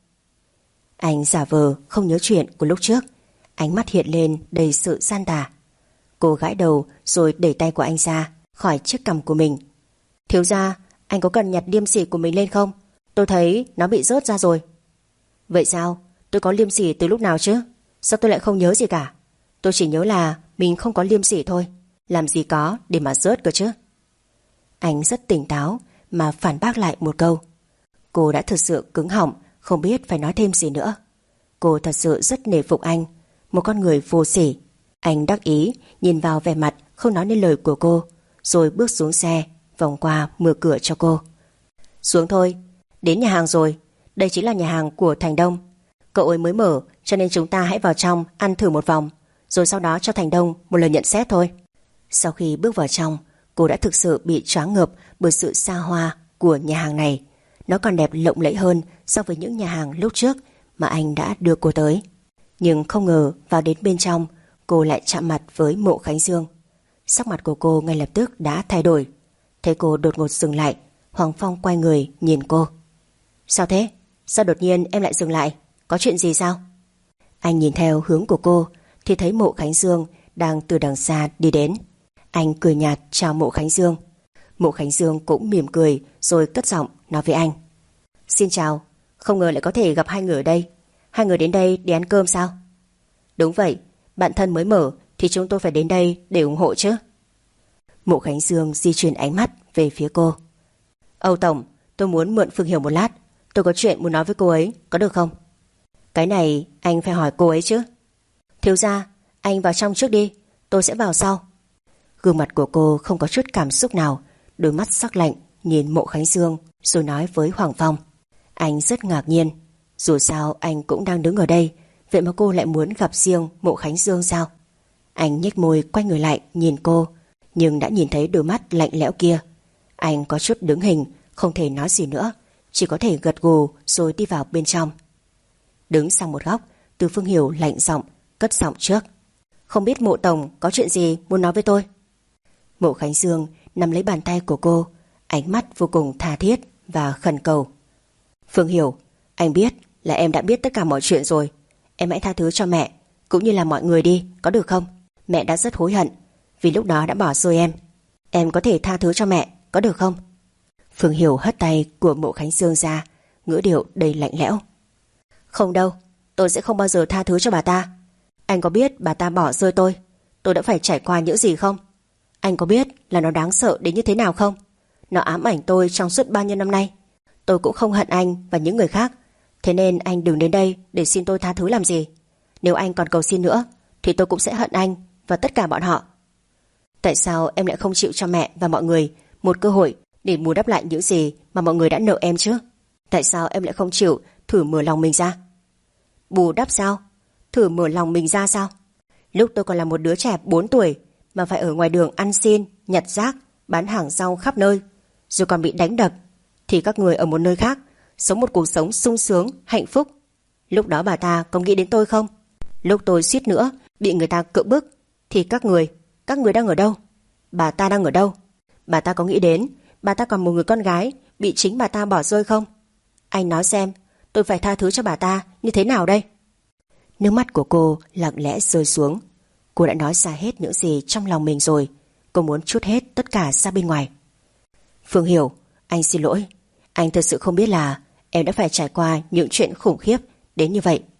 Anh giả vờ không nhớ chuyện của lúc trước, ánh mắt hiện lên đầy sự gian tà. Cô gãi đầu rồi đẩy tay của anh ra khỏi chiếc cằm của mình. Thiếu gia, anh có cần nhặt liêm sỉ của mình lên không? Tôi thấy nó bị rớt ra rồi. Vậy sao? Tôi có liêm sỉ từ lúc nào chứ? Sao tôi lại không nhớ gì cả? Tôi chỉ nhớ là mình không có liêm sỉ thôi. Làm gì có để mà rớt cơ chứ? Anh rất tỉnh táo mà phản bác lại một câu. Cô đã thật sự cứng họng, không biết phải nói thêm gì nữa. Cô thật sự rất nể phục anh, một con người vô sỉ. Anh đắc ý nhìn vào vẻ mặt không nói nên lời của cô, rồi bước xuống xe, vòng qua mở cửa cho cô. Xuống thôi, đến nhà hàng rồi. Đây chính là nhà hàng của Thành Đông. Cậu ấy mới mở, cho nên chúng ta hãy vào trong ăn thử một vòng, rồi sau đó cho Thành Đông một lời nhận xét thôi. Sau khi bước vào trong, cô đã thực sự bị choáng ngợp bởi sự xa hoa của nhà hàng này. Nó còn đẹp lộng lẫy hơn so với những nhà hàng lúc trước mà anh đã đưa cô tới. Nhưng không ngờ vào đến bên trong, cô lại chạm mặt với Mộ Khánh Dương. Sắc mặt của cô ngay lập tức đã thay đổi. Thấy cô đột ngột dừng lại, Hoàng Phong quay người nhìn cô. Sao thế? Sao đột nhiên em lại dừng lại? Có chuyện gì sao? Anh nhìn theo hướng của cô thì thấy Mộ Khánh Dương đang từ đằng xa đi đến. Anh cười nhạt chào Mộ Khánh Dương. Mộ Khánh Dương cũng mỉm cười rồi cất giọng nói với anh. Xin chào, không ngờ lại có thể gặp hai người ở đây. Hai người đến đây để ăn cơm sao? Đúng vậy, bạn thân mới mở thì chúng tôi phải đến đây để ủng hộ chứ. Mộ Khánh Dương di chuyển ánh mắt về phía cô. Âu Tổng, tôi muốn mượn Phương Hiểu một lát. Tôi có chuyện muốn nói với cô ấy, có được không? Cái này anh phải hỏi cô ấy chứ. Thiếu gia, anh vào trong trước đi, tôi sẽ vào sau. Gương mặt của cô không có chút cảm xúc nào, đôi mắt sắc lạnh nhìn Mộ Khánh Dương rồi nói với Hoàng Phong. Anh rất ngạc nhiên, dù sao anh cũng đang đứng ở đây, vậy mà cô lại muốn gặp riêng Mộ Khánh Dương sao? Anh nhếch môi quay người lại nhìn cô, nhưng đã nhìn thấy đôi mắt lạnh lẽo kia. Anh có chút đứng hình, không thể nói gì nữa, chỉ có thể gật gù rồi đi vào bên trong. Đứng sang một góc, Từ Phương Hiểu lạnh giọng cất giọng trước. Không biết Mộ tổng có chuyện gì muốn nói với tôi? Mộ Khánh Dương nắm lấy bàn tay của cô, ánh mắt vô cùng tha thiết và khẩn cầu. Phương Hiểu, anh biết là em đã biết tất cả mọi chuyện rồi. Em hãy tha thứ cho mẹ cũng như là mọi người đi, có được không? Mẹ đã rất hối hận vì lúc đó đã bỏ rơi em. Em có thể tha thứ cho mẹ, có được không? Phương Hiểu hất tay của Mộ Khánh Dương ra, ngữ điệu đầy lạnh lẽo. Không đâu, tôi sẽ không bao giờ tha thứ cho bà ta. Anh có biết bà ta bỏ rơi tôi, tôi đã phải trải qua những gì không? Anh có biết là nó đáng sợ đến như thế nào không? Nó ám ảnh tôi trong suốt bao nhiêu năm nay. Tôi cũng không hận anh và những người khác. Thế nên anh đừng đến đây để xin tôi tha thứ làm gì. Nếu anh còn cầu xin nữa thì tôi cũng sẽ hận anh và tất cả bọn họ. Tại sao em lại không chịu cho mẹ và mọi người một cơ hội để bù đắp lại những gì mà mọi người đã nợ em chứ? Tại sao em lại không chịu thử mở lòng mình ra? Bù đắp sao? Thử mở lòng mình ra sao? Lúc tôi còn là một đứa trẻ bốn tuổi mà phải ở ngoài đường ăn xin, nhặt rác, bán hàng rong khắp nơi, rồi còn bị đánh đập, thì các người ở một nơi khác sống một cuộc sống sung sướng, hạnh phúc. Lúc đó bà ta có nghĩ đến tôi không? Lúc tôi suýt nữa bị người ta cưỡng bức thì các người, các người đang ở đâu? Bà ta đang ở đâu? Bà ta có nghĩ đến bà ta còn một người con gái bị chính bà ta bỏ rơi không? Anh nói xem, tôi phải tha thứ cho bà ta như thế nào đây? Nước mắt của cô lặng lẽ rơi xuống. Cô đã nói ra hết những gì trong lòng mình rồi. Cô muốn trút hết tất cả ra bên ngoài. Phương Hiểu, anh xin lỗi. Anh thật sự không biết là em đã phải trải qua những chuyện khủng khiếp đến như vậy.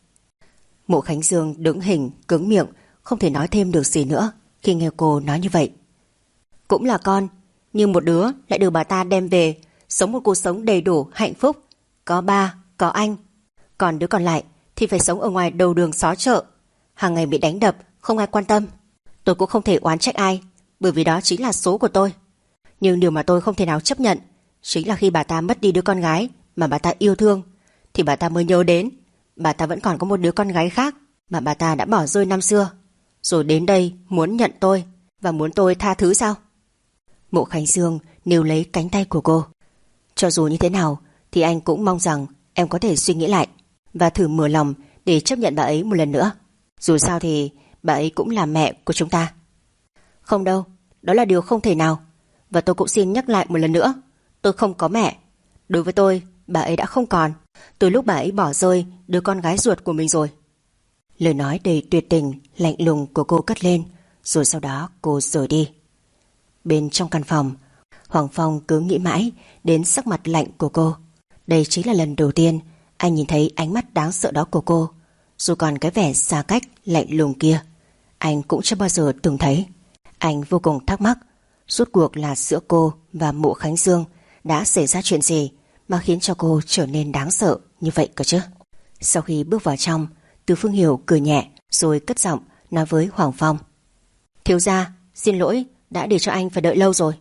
Mộ Khánh Dương đứng hình, cứng miệng, không thể nói thêm được gì nữa khi nghe cô nói như vậy. Cũng là con, nhưng một đứa lại được bà ta đem về sống một cuộc sống đầy đủ, hạnh phúc, có ba, có anh. Còn đứa còn lại thì phải sống ở ngoài đầu đường xó chợ, hàng ngày bị đánh đập, không ai quan tâm. Tôi cũng không thể oán trách ai, bởi vì đó chính là số của tôi. Nhưng điều mà tôi không thể nào chấp nhận chính là khi bà ta mất đi đứa con gái mà bà ta yêu thương, thì bà ta mới nhớ đến bà ta vẫn còn có một đứa con gái khác mà bà ta đã bỏ rơi năm xưa, rồi đến đây muốn nhận tôi và muốn tôi tha thứ sao? Mộ Khánh Dương níu lấy cánh tay của cô. Cho dù như thế nào thì anh cũng mong rằng em có thể suy nghĩ lại và thử mở lòng để chấp nhận bà ấy một lần nữa. Dù sao thì bà ấy cũng là mẹ của chúng ta. Không đâu, đó là điều không thể nào. Và tôi cũng xin nhắc lại một lần nữa, tôi không có mẹ. Đối với tôi, bà ấy đã không còn từ lúc bà ấy bỏ rơi đứa con gái ruột của mình rồi. Lời nói đầy tuyệt tình, lạnh lùng của cô cất lên, rồi sau đó cô rời đi. Bên trong căn phòng, Hoàng Phong cứ nghĩ mãi đến sắc mặt lạnh của cô. Đây chính là lần đầu tiên anh nhìn thấy ánh mắt đáng sợ đó của cô. Dù còn cái vẻ xa cách, lạnh lùng kia, anh cũng chưa bao giờ từng thấy. Anh vô cùng thắc mắc, rốt cuộc là giữa cô và Mộ Khánh Dương đã xảy ra chuyện gì mà khiến cho cô trở nên đáng sợ như vậy cơ chứ? Sau khi bước vào trong, Từ Phương Hiểu cười nhẹ rồi cất giọng nói với Hoàng Phong. Thiếu gia, xin lỗi đã để cho anh phải đợi lâu rồi.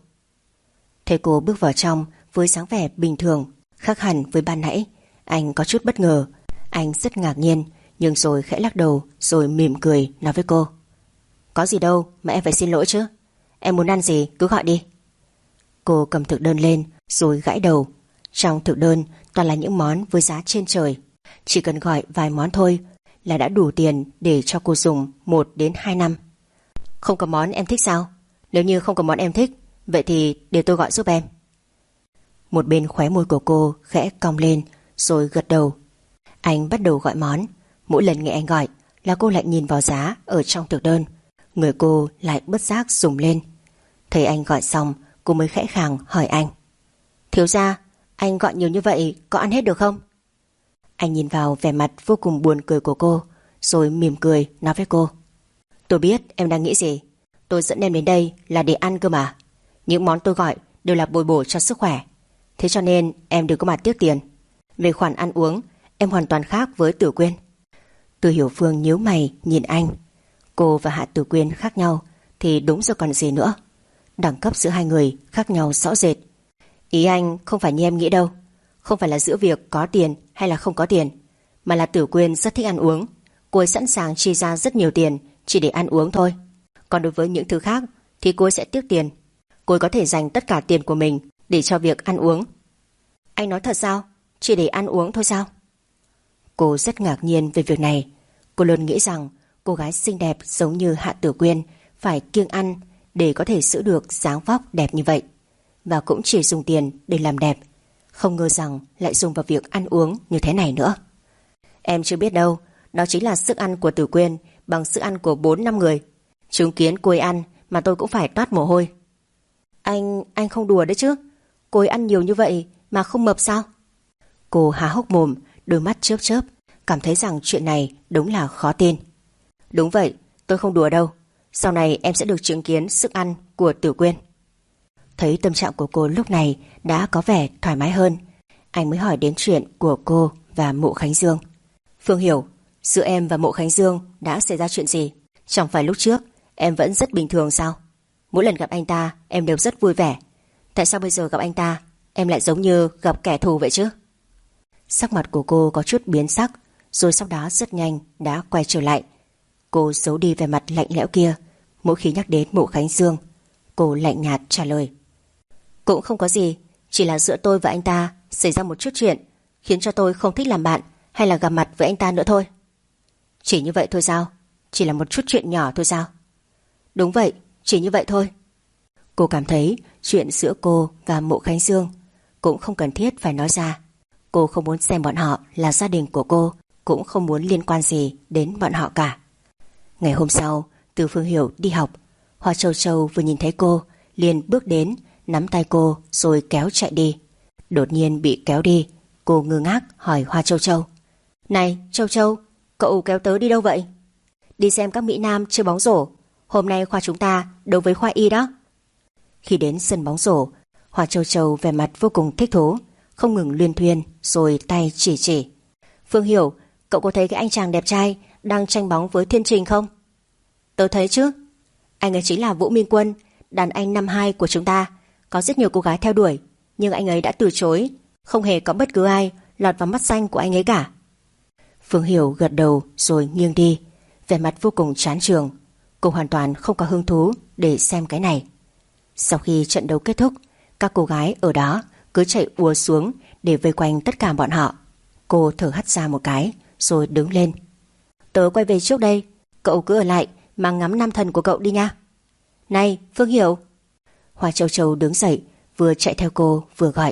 Thấy cô bước vào trong với dáng vẻ bình thường, khác hẳn với ban nãy, anh có chút bất ngờ. Anh rất ngạc nhiên, nhưng rồi khẽ lắc đầu rồi mỉm cười nói với cô. Có gì đâu mà em phải xin lỗi chứ. Em muốn ăn gì cứ gọi đi. Cô cầm thực đơn lên rồi gãi đầu. Trong thực đơn toàn là những món với giá trên trời. Chỉ cần gọi vài món thôi là đã đủ tiền để cho cô dùng một đến hai năm. Không có món em thích sao? Nếu như không có món em thích, vậy thì để tôi gọi giúp em. Một bên khóe môi của cô khẽ cong lên rồi gật đầu. Anh bắt đầu gọi món. Mỗi lần nghe anh gọi là cô lại nhìn vào giá ở trong thực đơn. Người cô lại bất giác rùng lên. Thấy anh gọi xong, cô mới khẽ khàng hỏi anh. Thiếu gia, anh gọi nhiều như vậy có ăn hết được không? Anh nhìn vào vẻ mặt vô cùng buồn cười của cô rồi mỉm cười nói với cô. Tôi biết em đang nghĩ gì. Tôi dẫn em đến đây là để ăn cơ mà. Những món tôi gọi đều là bồi bổ cho sức khỏe. Thế cho nên em đừng có mà tiếc tiền. Về khoản ăn uống, em hoàn toàn khác với Tử Quyên. Từ Hiểu Phương nhíu mày nhìn anh. Cô và Hạ Tử Quyên khác nhau thì đúng rồi còn gì nữa. Đẳng cấp giữa hai người khác nhau rõ rệt. Ý anh không phải như em nghĩ đâu. Không phải là giữa việc có tiền hay là không có tiền, mà là Tử Quyên rất thích ăn uống. Cô ấy sẵn sàng chi ra rất nhiều tiền chỉ để ăn uống thôi. Còn đối với những thứ khác thì cô ấy sẽ tiếc tiền. Cô ấy có thể dành tất cả tiền của mình để cho việc ăn uống. Anh nói thật sao? Chỉ để ăn uống thôi sao? Cô rất ngạc nhiên về việc này. Cô luôn nghĩ rằng cô gái xinh đẹp giống như Hạ Tử Quyên phải kiêng ăn để có thể giữ được dáng vóc đẹp như vậy, và cũng chỉ dùng tiền để làm đẹp. Không ngờ rằng lại dùng vào việc ăn uống như thế này nữa. Em chưa biết đâu, đó chính là sức ăn của Tử Quyên bằng sức ăn của bốn năm người. Chứng kiến cô ấy ăn mà tôi cũng phải toát mồ hôi. Anh, anh không đùa đấy chứ? Cô ấy ăn nhiều như vậy mà không mập sao? Cô há hốc mồm, đôi mắt chớp chớp, cảm thấy rằng chuyện này đúng là khó tin. Đúng vậy, tôi không đùa đâu. Sau này em sẽ được chứng kiến sức ăn của Tử Quyên. Thấy tâm trạng của cô lúc này đã có vẻ thoải mái hơn, anh mới hỏi đến chuyện của cô và Mộ Khánh Dương. Phương Hiểu, giữa em và Mộ Khánh Dương đã xảy ra chuyện gì? Chẳng phải lúc trước em vẫn rất bình thường sao? Mỗi lần gặp anh ta em đều rất vui vẻ. Tại sao bây giờ gặp anh ta em lại giống như gặp kẻ thù vậy chứ? Sắc mặt của cô có chút biến sắc, rồi sau đó rất nhanh đã quay trở lại. Cô giấu đi vẻ mặt lạnh lẽo kia. Mỗi khi nhắc đến Mộ Khánh Dương, cô lạnh nhạt trả lời. Cũng không có gì, chỉ là giữa tôi và anh ta xảy ra một chút chuyện khiến cho tôi không thích làm bạn hay là gặp mặt với anh ta nữa thôi. Chỉ như vậy thôi sao? Chỉ là một chút chuyện nhỏ thôi sao? Đúng vậy, chỉ như vậy thôi. Cô cảm thấy chuyện giữa cô và Mộ Khánh Dương cũng không cần thiết phải nói ra. Cô không muốn xem bọn họ là gia đình của cô, cũng không muốn liên quan gì đến bọn họ cả. Ngày hôm sau, Từ Phương Hiểu đi học. Hoa Châu Châu vừa nhìn thấy cô liền bước đến, nắm tay cô rồi kéo chạy đi. Đột nhiên bị kéo đi, cô ngơ ngác hỏi Hoa Châu Châu. Này Châu Châu, cậu kéo tớ đi đâu vậy? Đi xem các mỹ nam chơi bóng rổ. Hôm nay khoa chúng ta đấu với khoa y đó. Khi đến sân bóng rổ, Hoa Châu Châu vẻ mặt vô cùng thích thú, không ngừng luyên thuyên rồi tay chỉ chỉ. Phương Hiểu, cậu có thấy cái anh chàng đẹp trai đang tranh bóng với Thiên Trình không? Tớ thấy chứ. Anh ấy chính là Vũ Minh Quân, đàn anh năm hai của chúng ta. Có rất nhiều cô gái theo đuổi, nhưng anh ấy đã từ chối. Không hề có bất cứ ai lọt vào mắt xanh của anh ấy cả. Phương Hiểu gật đầu rồi nghiêng đi, vẻ mặt vô cùng chán chường. Cô hoàn toàn không có hứng thú để xem cái này. Sau khi trận đấu kết thúc, các cô gái ở đó cứ chạy ùa xuống để vây quanh tất cả bọn họ. Cô thở hắt ra một cái rồi đứng lên. Tớ quay về trước đây, cậu cứ ở lại mà ngắm nam thần của cậu đi nha. Này Phương Hiểu. Hoa Châu Châu đứng dậy, vừa chạy theo cô vừa gọi.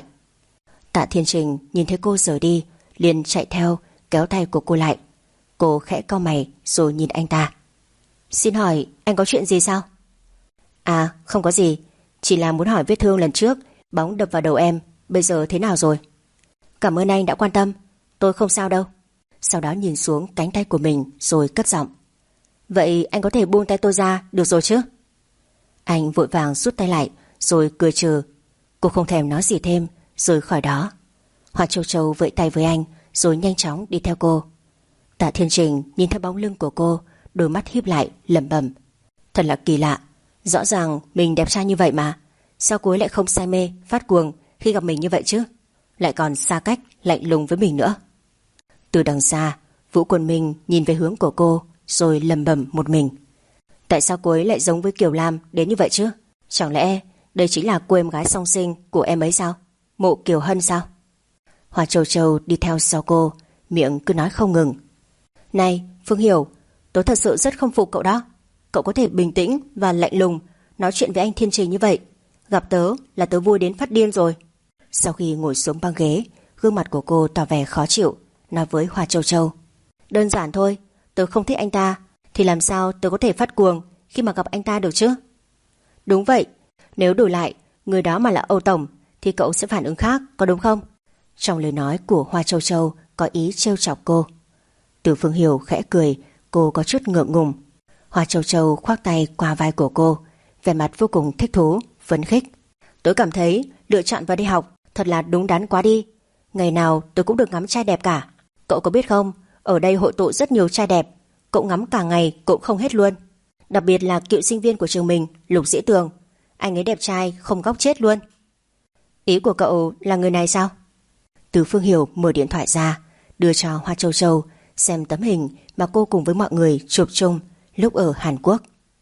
Tạ Thiên Trình nhìn thấy cô rời đi liền chạy theo kéo tay của cô lại. Cô khẽ cau mày rồi nhìn anh ta. Xin hỏi anh có chuyện gì sao? À không có gì, chỉ là muốn hỏi vết thương lần trước bóng đập vào đầu em bây giờ thế nào rồi. Cảm ơn anh đã quan tâm, tôi không sao đâu. Sau đó nhìn xuống cánh tay của mình rồi cất giọng. Vậy anh có thể buông tay tôi ra được rồi chứ? Anh vội vàng rút tay lại rồi cười trừ. Cô không thèm nói gì thêm rồi khỏi đó. Hoa Châu Châu vẫy tay với anh rồi nhanh chóng đi theo cô. Tạ Thiên Trình nhìn theo bóng lưng của cô, đôi mắt híp lại lẩm bẩm. Thật là kỳ lạ, rõ ràng mình đẹp trai như vậy mà sao cô ấy lại không say mê phát cuồng khi gặp mình như vậy chứ? Lại còn xa cách lạnh lùng với mình nữa. Từ đằng xa, Vũ Quân Minh nhìn về hướng của cô rồi lẩm bẩm một mình. Tại sao cô ấy lại giống với Kiều Lam đến như vậy chứ? Chẳng lẽ đây chính là cô em gái song sinh của em ấy sao? Mộ Kiều Hân sao? Hoa Châu Châu đi theo sau cô, miệng cứ nói không ngừng. Này Phương Hiểu, tớ thật sự rất không phục cậu đó. Cậu có thể bình tĩnh và lạnh lùng nói chuyện với anh Thiên Trình như vậy. Gặp tớ là tớ vui đến phát điên rồi. Sau khi ngồi xuống băng ghế, gương mặt của cô tỏ vẻ khó chịu, nói với Hoa Châu Châu. Đơn giản thôi, tớ không thích anh ta, thì làm sao tớ có thể phát cuồng khi mà gặp anh ta được chứ? Đúng vậy, nếu đổi lại người đó mà là Âu Tổng thì cậu sẽ phản ứng khác, có đúng không? Trong lời nói của Hoa Châu Châu có ý trêu chọc cô. Từ Phương Hiểu khẽ cười, cô có chút ngượng ngùng. Hoa Châu Châu khoác tay qua vai của cô, vẻ mặt vô cùng thích thú, phấn khích. Tôi cảm thấy lựa chọn vào đi học thật là đúng đắn quá đi. Ngày nào tôi cũng được ngắm trai đẹp cả. Cậu có biết không, ở đây hội tụ rất nhiều trai đẹp, cậu ngắm cả ngày cũng không hết luôn. Đặc biệt là cựu sinh viên của trường mình, Lục Dĩ Tường. Anh ấy đẹp trai không góc chết luôn. Ý của cậu là người này sao? Từ Phương Hiểu mở điện thoại ra, đưa cho Hoa Châu Châu xem tấm hình mà cô cùng với mọi người chụp chung lúc ở Hàn Quốc.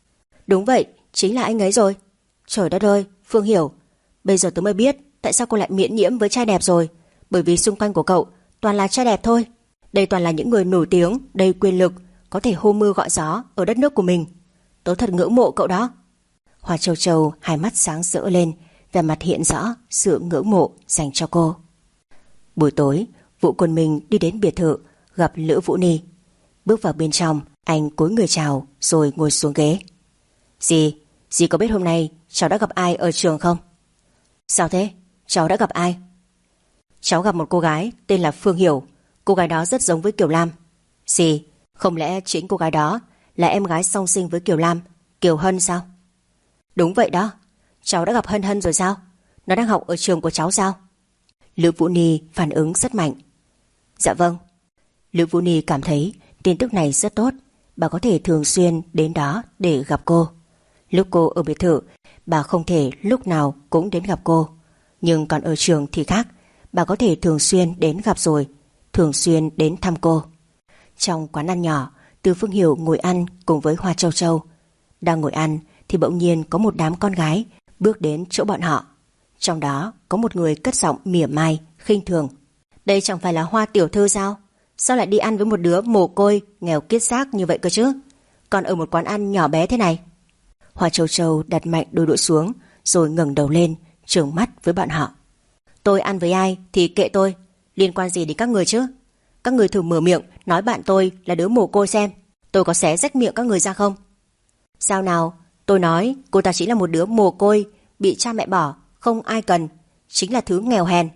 Đúng vậy, chính là anh ấy rồi. Trời đất ơi, Phương Hiểu, bây giờ tớ mới biết tại sao cô lại miễn nhiễm với trai đẹp rồi. Bởi vì xung quanh của cậu toàn là trai đẹp thôi. Đây toàn là những người nổi tiếng, đầy quyền lực, có thể hô mưa gọi gió ở đất nước của mình. Tớ thật ngưỡng mộ cậu đó. Hoa Châu Châu hai mắt sáng rỡ lên, vẻ mặt hiện rõ sự ngưỡng mộ dành cho cô. Buổi tối, Vũ Quân Minh đi đến biệt thự gặp Lữ Vũ Ni. Bước vào bên trong, anh cúi người chào rồi ngồi xuống ghế. Dì, dì có biết hôm nay cháu đã gặp ai ở trường không? Sao thế? Cháu đã gặp ai? Cháu gặp một cô gái tên là Phương Hiểu. Cô gái đó rất giống với Kiều Lam. Dì, không lẽ chính cô gái đó là em gái song sinh với Kiều Lam, Kiều Hân sao? Đúng vậy đó. Cháu đã gặp Hân Hân rồi sao? Nó đang học ở trường của cháu sao? Lữ Vũ Ni phản ứng rất mạnh. Dạ vâng. Lữ Vũ Ni cảm thấy tin tức này rất tốt. Bà có thể thường xuyên đến đó để gặp cô. Lúc cô ở biệt thự, bà không thể lúc nào cũng đến gặp cô. Nhưng còn ở trường thì khác. Bà có thể thường xuyên đến gặp rồi, thường xuyên đến thăm cô. Trong quán ăn nhỏ, Từ Phương Hiểu ngồi ăn cùng với Hoa Châu Châu. Đang ngồi ăn thì bỗng nhiên có một đám con gái bước đến chỗ bọn họ. Trong đó có một người cất giọng mỉa mai, khinh thường. Đây chẳng phải là Hoa tiểu thư sao? Sao lại đi ăn với một đứa mồ côi, nghèo kiết xác như vậy cơ chứ? Còn ở một quán ăn nhỏ bé thế này. Hoa Châu Châu đặt mạnh đôi đũa xuống, rồi ngẩng đầu lên, trừng mắt với bọn họ. Tôi ăn với ai thì kệ tôi, liên quan gì đến các người chứ? Các người thử mở miệng nói bạn tôi là đứa mồ côi xem, tôi có xé rách miệng các người ra không? Sao nào? Tôi nói cô ta chỉ là một đứa mồ côi, bị cha mẹ bỏ, không ai cần, chính là thứ nghèo hèn.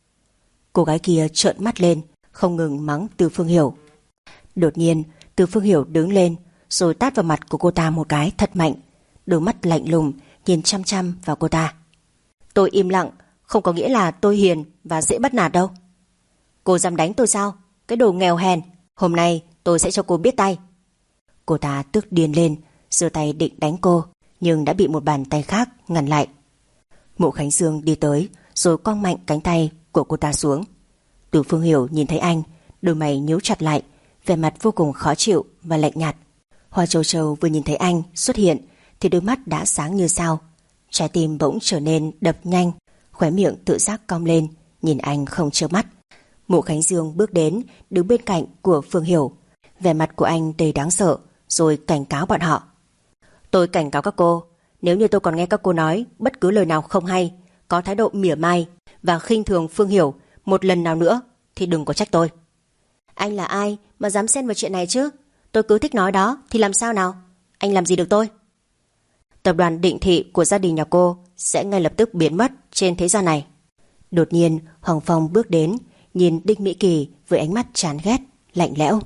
Cô gái kia trợn mắt lên, không ngừng mắng Từ Phương Hiểu. Đột nhiên Từ Phương Hiểu đứng lên, rồi tát vào mặt của cô ta một cái thật mạnh. Đôi mắt lạnh lùng nhìn chăm chăm vào cô ta. Tôi im lặng không có nghĩa là tôi hiền và dễ bắt nạt đâu. Cô dám đánh tôi sao? Cái đồ nghèo hèn, hôm nay tôi sẽ cho cô biết tay. Cô ta tức điên lên, giơ tay định đánh cô, nhưng đã bị một bàn tay khác ngăn lại. Mộ Khánh Dương đi tới, rồi quăng mạnh cánh tay của cô ta xuống. Từ Phương Hiểu nhìn thấy anh, đôi mày nhíu chặt lại, vẻ mặt vô cùng khó chịu và lạnh nhạt. Hoa Châu Châu vừa nhìn thấy anh xuất hiện thì đôi mắt đã sáng như sao. Trái tim bỗng trở nên đập nhanh, khóe miệng tự giác cong lên, nhìn anh không chớp mắt. Mộ Khánh Dương bước đến, đứng bên cạnh của Phương Hiểu. Vẻ mặt của anh đầy đáng sợ, rồi cảnh cáo bọn họ. Tôi cảnh cáo các cô, nếu như tôi còn nghe các cô nói bất cứ lời nào không hay, có thái độ mỉa mai và khinh thường Phương Hiểu một lần nào nữa thì đừng có trách tôi. Anh là ai mà dám xen vào chuyện này chứ? Tôi cứ thích nói đó thì làm sao nào? Anh làm gì được tôi? Tập đoàn Định Thị của gia đình nhà cô sẽ ngay lập tức biến mất trên thế gian này. Đột nhiên Hoàng Phong bước đến, nhìn Đinh Mỹ Kỳ với ánh mắt chán ghét, lạnh lẽo.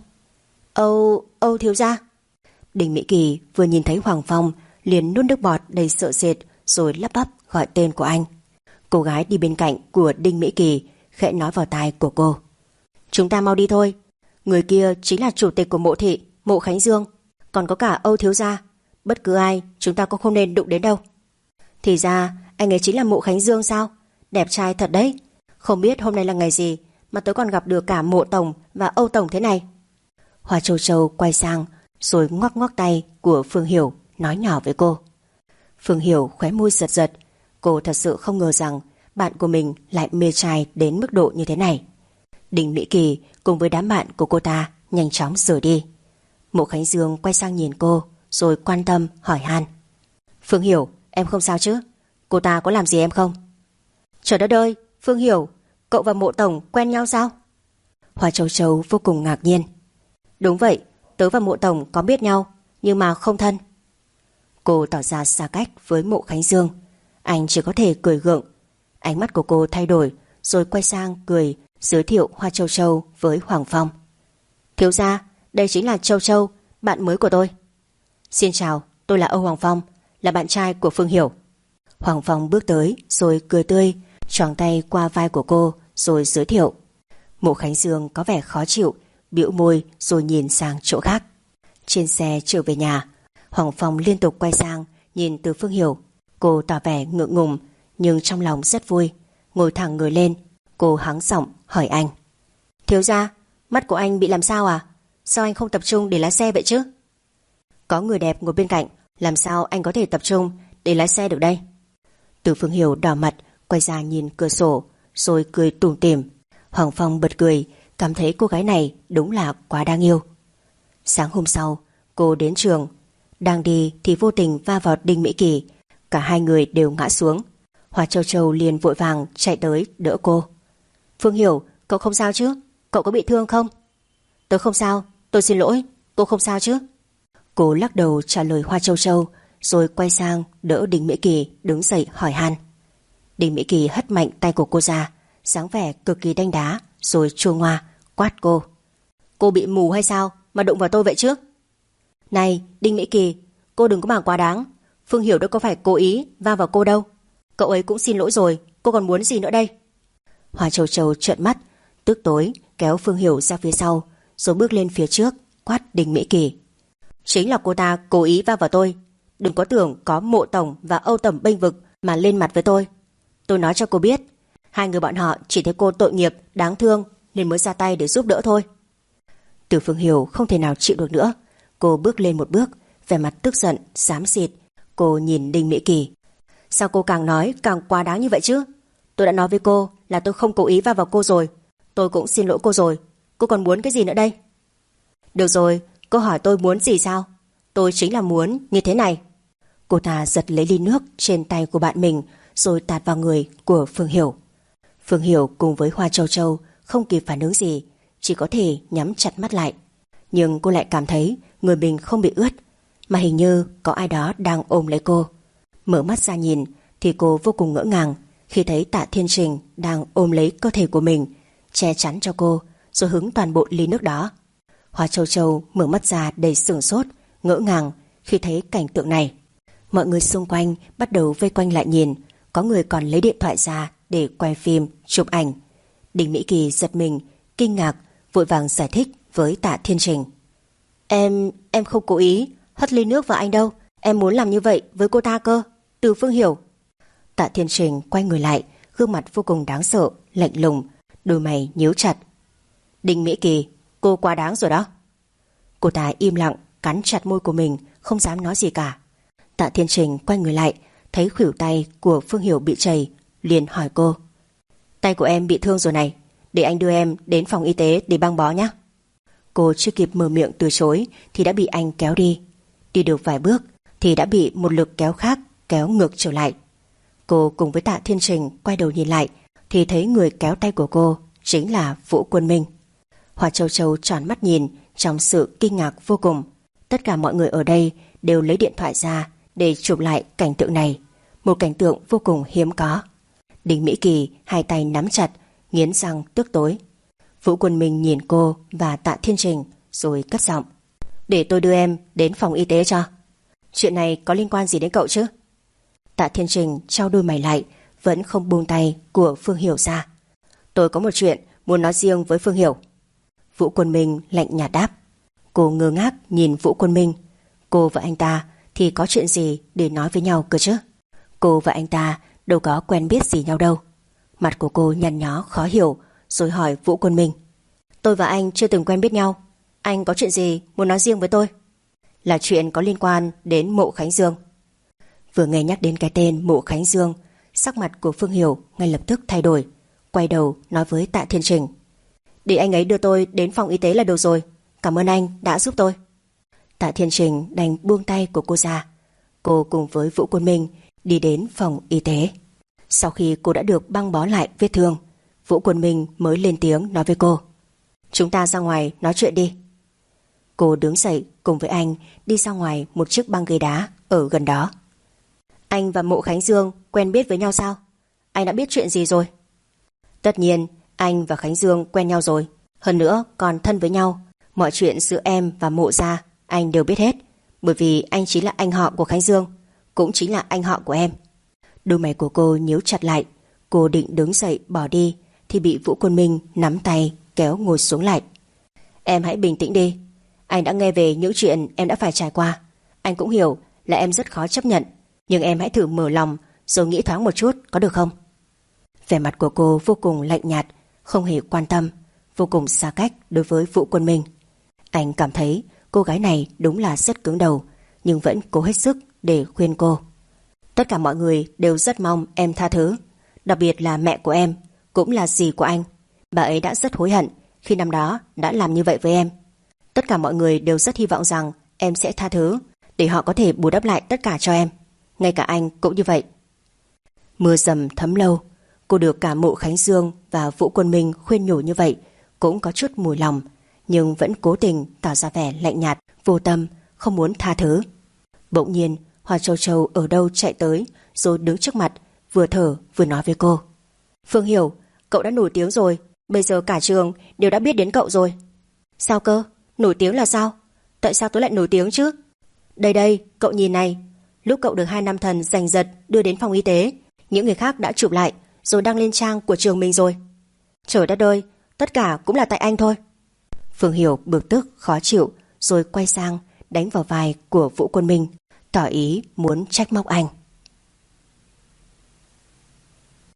Âu, Âu thiếu gia. Đinh Mỹ Kỳ vừa nhìn thấy Hoàng Phong liền nuốt nước bọt đầy sợ sệt, rồi lắp bắp gọi tên của anh. Cô gái đi bên cạnh của Đinh Mỹ Kỳ khẽ nói vào tai của cô. Chúng ta mau đi thôi. Người kia chính là chủ tịch của Mộ Thị, Mộ Khánh Dương. Còn có cả Âu thiếu gia. Bất cứ ai chúng ta cũng không nên đụng đến đâu. Thì ra anh ấy chính là Mộ Khánh Dương sao? Đẹp trai thật đấy. Không biết hôm nay là ngày gì mà tôi còn gặp được cả Mộ Tổng và Âu Tổng thế này. Hoa Châu Châu quay sang, rồi ngoắc ngoắc tay của Phương Hiểu, nói nhỏ với cô. Phương Hiểu khóe môi giật giật. Cô thật sự không ngờ rằng bạn của mình lại mê trai đến mức độ như thế này. Đinh Mỹ Kỳ cùng với đám bạn của cô ta nhanh chóng rời đi. Mộ Khánh Dương quay sang nhìn cô, rồi quan tâm hỏi han. Phương Hiểu, em không sao chứ? Cô ta có làm gì em không? Trời đất ơi, Phương Hiểu, cậu và Mộ Tổng quen nhau sao? Hoa Châu Châu vô cùng ngạc nhiên. Đúng vậy, tớ và Mộ Tổng có biết nhau, nhưng mà không thân. Cô tỏ ra xa cách với Mộ Khánh Dương. Anh chỉ có thể cười gượng. Ánh mắt của cô thay đổi, rồi quay sang cười giới thiệu Hoa Châu Châu với Hoàng Phong. Thiếu gia, đây chính là Châu Châu, bạn mới của tôi. Xin chào, tôi là Âu Hoàng Phong, là bạn trai của Phương Hiểu. Hoàng Phong bước tới rồi cười tươi, choàng tay qua vai của cô rồi giới thiệu. Mộ Khánh Dương có vẻ khó chịu, bĩu môi rồi nhìn sang chỗ khác. Trên xe trở về nhà, Hoàng Phong liên tục quay sang nhìn từ Phương Hiểu. Cô tỏ vẻ ngượng ngùng, nhưng trong lòng rất vui. Ngồi thẳng người lên, cô hắng giọng hỏi anh. Thiếu gia, mắt của anh bị làm sao à? Sao anh không tập trung để lái xe vậy chứ? Có người đẹp ngồi bên cạnh, Làm sao anh có thể tập trung để lái xe được đây? Từ Phương Hiểu đỏ mặt, quay ra nhìn cửa sổ, rồi cười tủm tỉm. Hoàng Phong bật cười, cảm thấy cô gái này đúng là quá đáng yêu. Sáng hôm sau, cô đến trường. Đang đi thì vô tình va vào Đinh Mỹ Kỳ. Cả hai người đều ngã xuống. Hoa Châu Châu liền vội vàng chạy tới đỡ cô. Phương Hiểu, cậu không sao chứ? Cậu có bị thương không? Tớ không sao, tôi xin lỗi. Cô không sao chứ? Cô lắc đầu trả lời Hoa Châu Châu, rồi quay sang đỡ Đinh Mỹ Kỳ đứng dậy hỏi han. Đinh Mỹ Kỳ hất mạnh tay của cô ra, dáng vẻ cực kỳ đanh đá, rồi chua ngoa quát cô. Cô bị mù hay sao mà đụng vào tôi vậy chứ? Này Đinh Mỹ Kỳ, cô đừng có màng quá đáng. Phương Hiểu đâu có phải cố ý va vào cô đâu. Cậu ấy cũng xin lỗi rồi, cô còn muốn gì nữa đây? Hoa Châu Châu trợn mắt, tức tối kéo Phương Hiểu ra phía sau, rồi bước lên phía trước quát Đinh Mỹ Kỳ. Chính là cô ta cố ý va vào tôi. Đừng có tưởng có Mộ Tổng và Âu Tổng bênh vực mà lên mặt với tôi. Tôi nói cho cô biết, hai người bọn họ chỉ thấy cô tội nghiệp, đáng thương nên mới ra tay để giúp đỡ thôi. Từ Phương Hiểu không thể nào chịu được nữa. Cô bước lên một bước, vẻ mặt tức giận, xám xịt. Cô nhìn Đinh Mỹ Kỳ. Sao cô càng nói càng quá đáng như vậy chứ? Tôi đã nói với cô là tôi không cố ý va vào cô rồi. Tôi cũng xin lỗi cô rồi. Cô còn muốn cái gì nữa đây? Được rồi, cô hỏi tôi muốn gì sao? Tôi chính là muốn như thế này. Cô ta giật lấy ly nước trên tay của bạn mình, rồi tạt vào người của Phương Hiểu. Phương Hiểu cùng với Hoa Châu Châu không kịp phản ứng gì, chỉ có thể nhắm chặt mắt lại. Nhưng cô lại cảm thấy người mình không bị ướt, mà hình như có ai đó đang ôm lấy cô. Mở mắt ra nhìn thì cô vô cùng ngỡ ngàng khi thấy Tạ Thiên Trình đang ôm lấy cơ thể của mình, che chắn cho cô, rồi hứng toàn bộ ly nước đó. Hoa Châu Châu mở mắt ra đầy sửng sốt, ngỡ ngàng khi thấy cảnh tượng này. Mọi người xung quanh bắt đầu vây quanh lại nhìn, có người còn lấy điện thoại ra để quay phim, chụp ảnh. Đinh Mỹ Kỳ giật mình, kinh ngạc, vội vàng giải thích với Tạ Thiên Trình. Em, em không cố ý hất ly nước vào anh đâu. Em muốn làm như vậy với cô ta cơ. Từ Phương Hiểu. Tạ Thiên Trình quay người lại, gương mặt vô cùng đáng sợ, lạnh lùng, đôi mày nhíu chặt. Đinh Mỹ Kỳ, cô quá đáng rồi đó. Cô ta im lặng, cắn chặt môi của mình, không dám nói gì cả. Tạ Thiên Trình quay người lại, thấy khuỷu tay của Phương Hiểu bị chảy, liền hỏi cô. Tay của em bị thương rồi này, để anh đưa em đến phòng y tế để băng bó nhé. Cô chưa kịp mở miệng từ chối thì đã bị anh kéo đi. Đi được vài bước thì đã bị một lực kéo khác kéo ngược trở lại. Cô cùng với Tạ Thiên Trình quay đầu nhìn lại thì thấy người kéo tay của cô chính là Vũ Quân Minh. Hoa Châu Châu tròn mắt nhìn trong sự kinh ngạc vô cùng. Tất cả mọi người ở đây đều lấy điện thoại ra để chụp lại cảnh tượng này, một cảnh tượng vô cùng hiếm có. Đinh Mỹ Kỳ hai tay nắm chặt, nghiến răng tức tối. Vũ Quân Minh nhìn cô và Tạ Thiên Trình rồi cất giọng. Để tôi đưa em đến phòng y tế cho. Chuyện này có liên quan gì đến cậu chứ? Tạ Thiên Trình trao đôi mày lại, vẫn không buông tay của Phương Hiểu ra. Tôi có một chuyện muốn nói riêng với Phương Hiểu. Vũ Quân Minh lạnh nhạt đáp. Cô ngơ ngác nhìn Vũ Quân Minh. Cô và anh ta thì có chuyện gì để nói với nhau cơ chứ? Cô và anh ta đâu có quen biết gì nhau đâu. Mặt của cô nhăn nhó khó hiểu, rồi hỏi Vũ Quân Minh. Tôi và anh chưa từng quen biết nhau. Anh có chuyện gì muốn nói riêng với tôi? Là chuyện có liên quan đến Mộ Khánh Dương. Vừa nghe nhắc đến cái tên Mộ Khánh Dương, sắc mặt của Phương Hiểu ngay lập tức thay đổi, quay đầu nói với Tạ Thiên Trình. Để anh ấy đưa tôi đến phòng y tế là được rồi. Cảm ơn anh đã giúp tôi. Tạ Thiên Trình đành buông tay của cô ra. Cô cùng với Vũ Quân Minh đi đến phòng y tế. Sau khi cô đã được băng bó lại vết thương, Vũ Quân Minh mới lên tiếng nói với cô. Chúng ta ra ngoài nói chuyện đi. Cô đứng dậy cùng với anh đi ra ngoài một chiếc băng ghế đá ở gần đó. Anh và Mộ Khánh Dương quen biết với nhau sao? Anh đã biết chuyện gì rồi? Tất nhiên anh và Khánh Dương quen nhau rồi. Hơn nữa còn thân với nhau. Mọi chuyện giữa em và Mộ gia anh đều biết hết. Bởi vì anh chính là anh họ của Khánh Dương, cũng chính là anh họ của em. Đôi mày của cô nhíu chặt lại. Cô định đứng dậy bỏ đi thì bị Vũ Quân Minh nắm tay kéo ngồi xuống lại. Em hãy bình tĩnh đi. Anh đã nghe về những chuyện em đã phải trải qua. Anh cũng hiểu là em rất khó chấp nhận, nhưng em hãy thử mở lòng rồi nghĩ thoáng một chút, có được không? Vẻ mặt của cô vô cùng lạnh nhạt, không hề quan tâm, vô cùng xa cách đối với Vũ Quân Minh. Anh cảm thấy cô gái này đúng là rất cứng đầu, nhưng vẫn cố hết sức để khuyên cô. Tất cả mọi người đều rất mong em tha thứ, đặc biệt là mẹ của em, cũng là dì của anh. Bà ấy đã rất hối hận khi năm đó đã làm như vậy với em. Tất cả mọi người đều rất hy vọng rằng em sẽ tha thứ, để họ có thể bù đắp lại tất cả cho em. Ngay cả anh cũng như vậy. Mưa dầm thấm lâu, cô được cả Mộ Khánh Dương và Vũ Quân Minh khuyên nhủ như vậy, cũng có chút mùi lòng, nhưng vẫn cố tình tỏ ra vẻ lạnh nhạt, vô tâm, không muốn tha thứ. Bỗng nhiên Hoa Châu Châu ở đâu chạy tới, rồi đứng trước mặt, vừa thở vừa nói với cô: Phương Hiểu, cậu đã nổi tiếng rồi, bây giờ cả trường đều đã biết đến cậu rồi. Sao cơ? Nổi tiếng là sao? Tại sao tôi lại nổi tiếng chứ? Đây đây, cậu nhìn này. Lúc cậu được hai nam thần giành giật đưa đến phòng y tế, những người khác đã chụp lại rồi đăng lên trang của trường mình rồi. Trời đất ơi, tất cả cũng là tại anh thôi. Phương Hiểu bực tức khó chịu, rồi quay sang đánh vào vai của Vũ Quân Minh, tỏ ý muốn trách móc anh.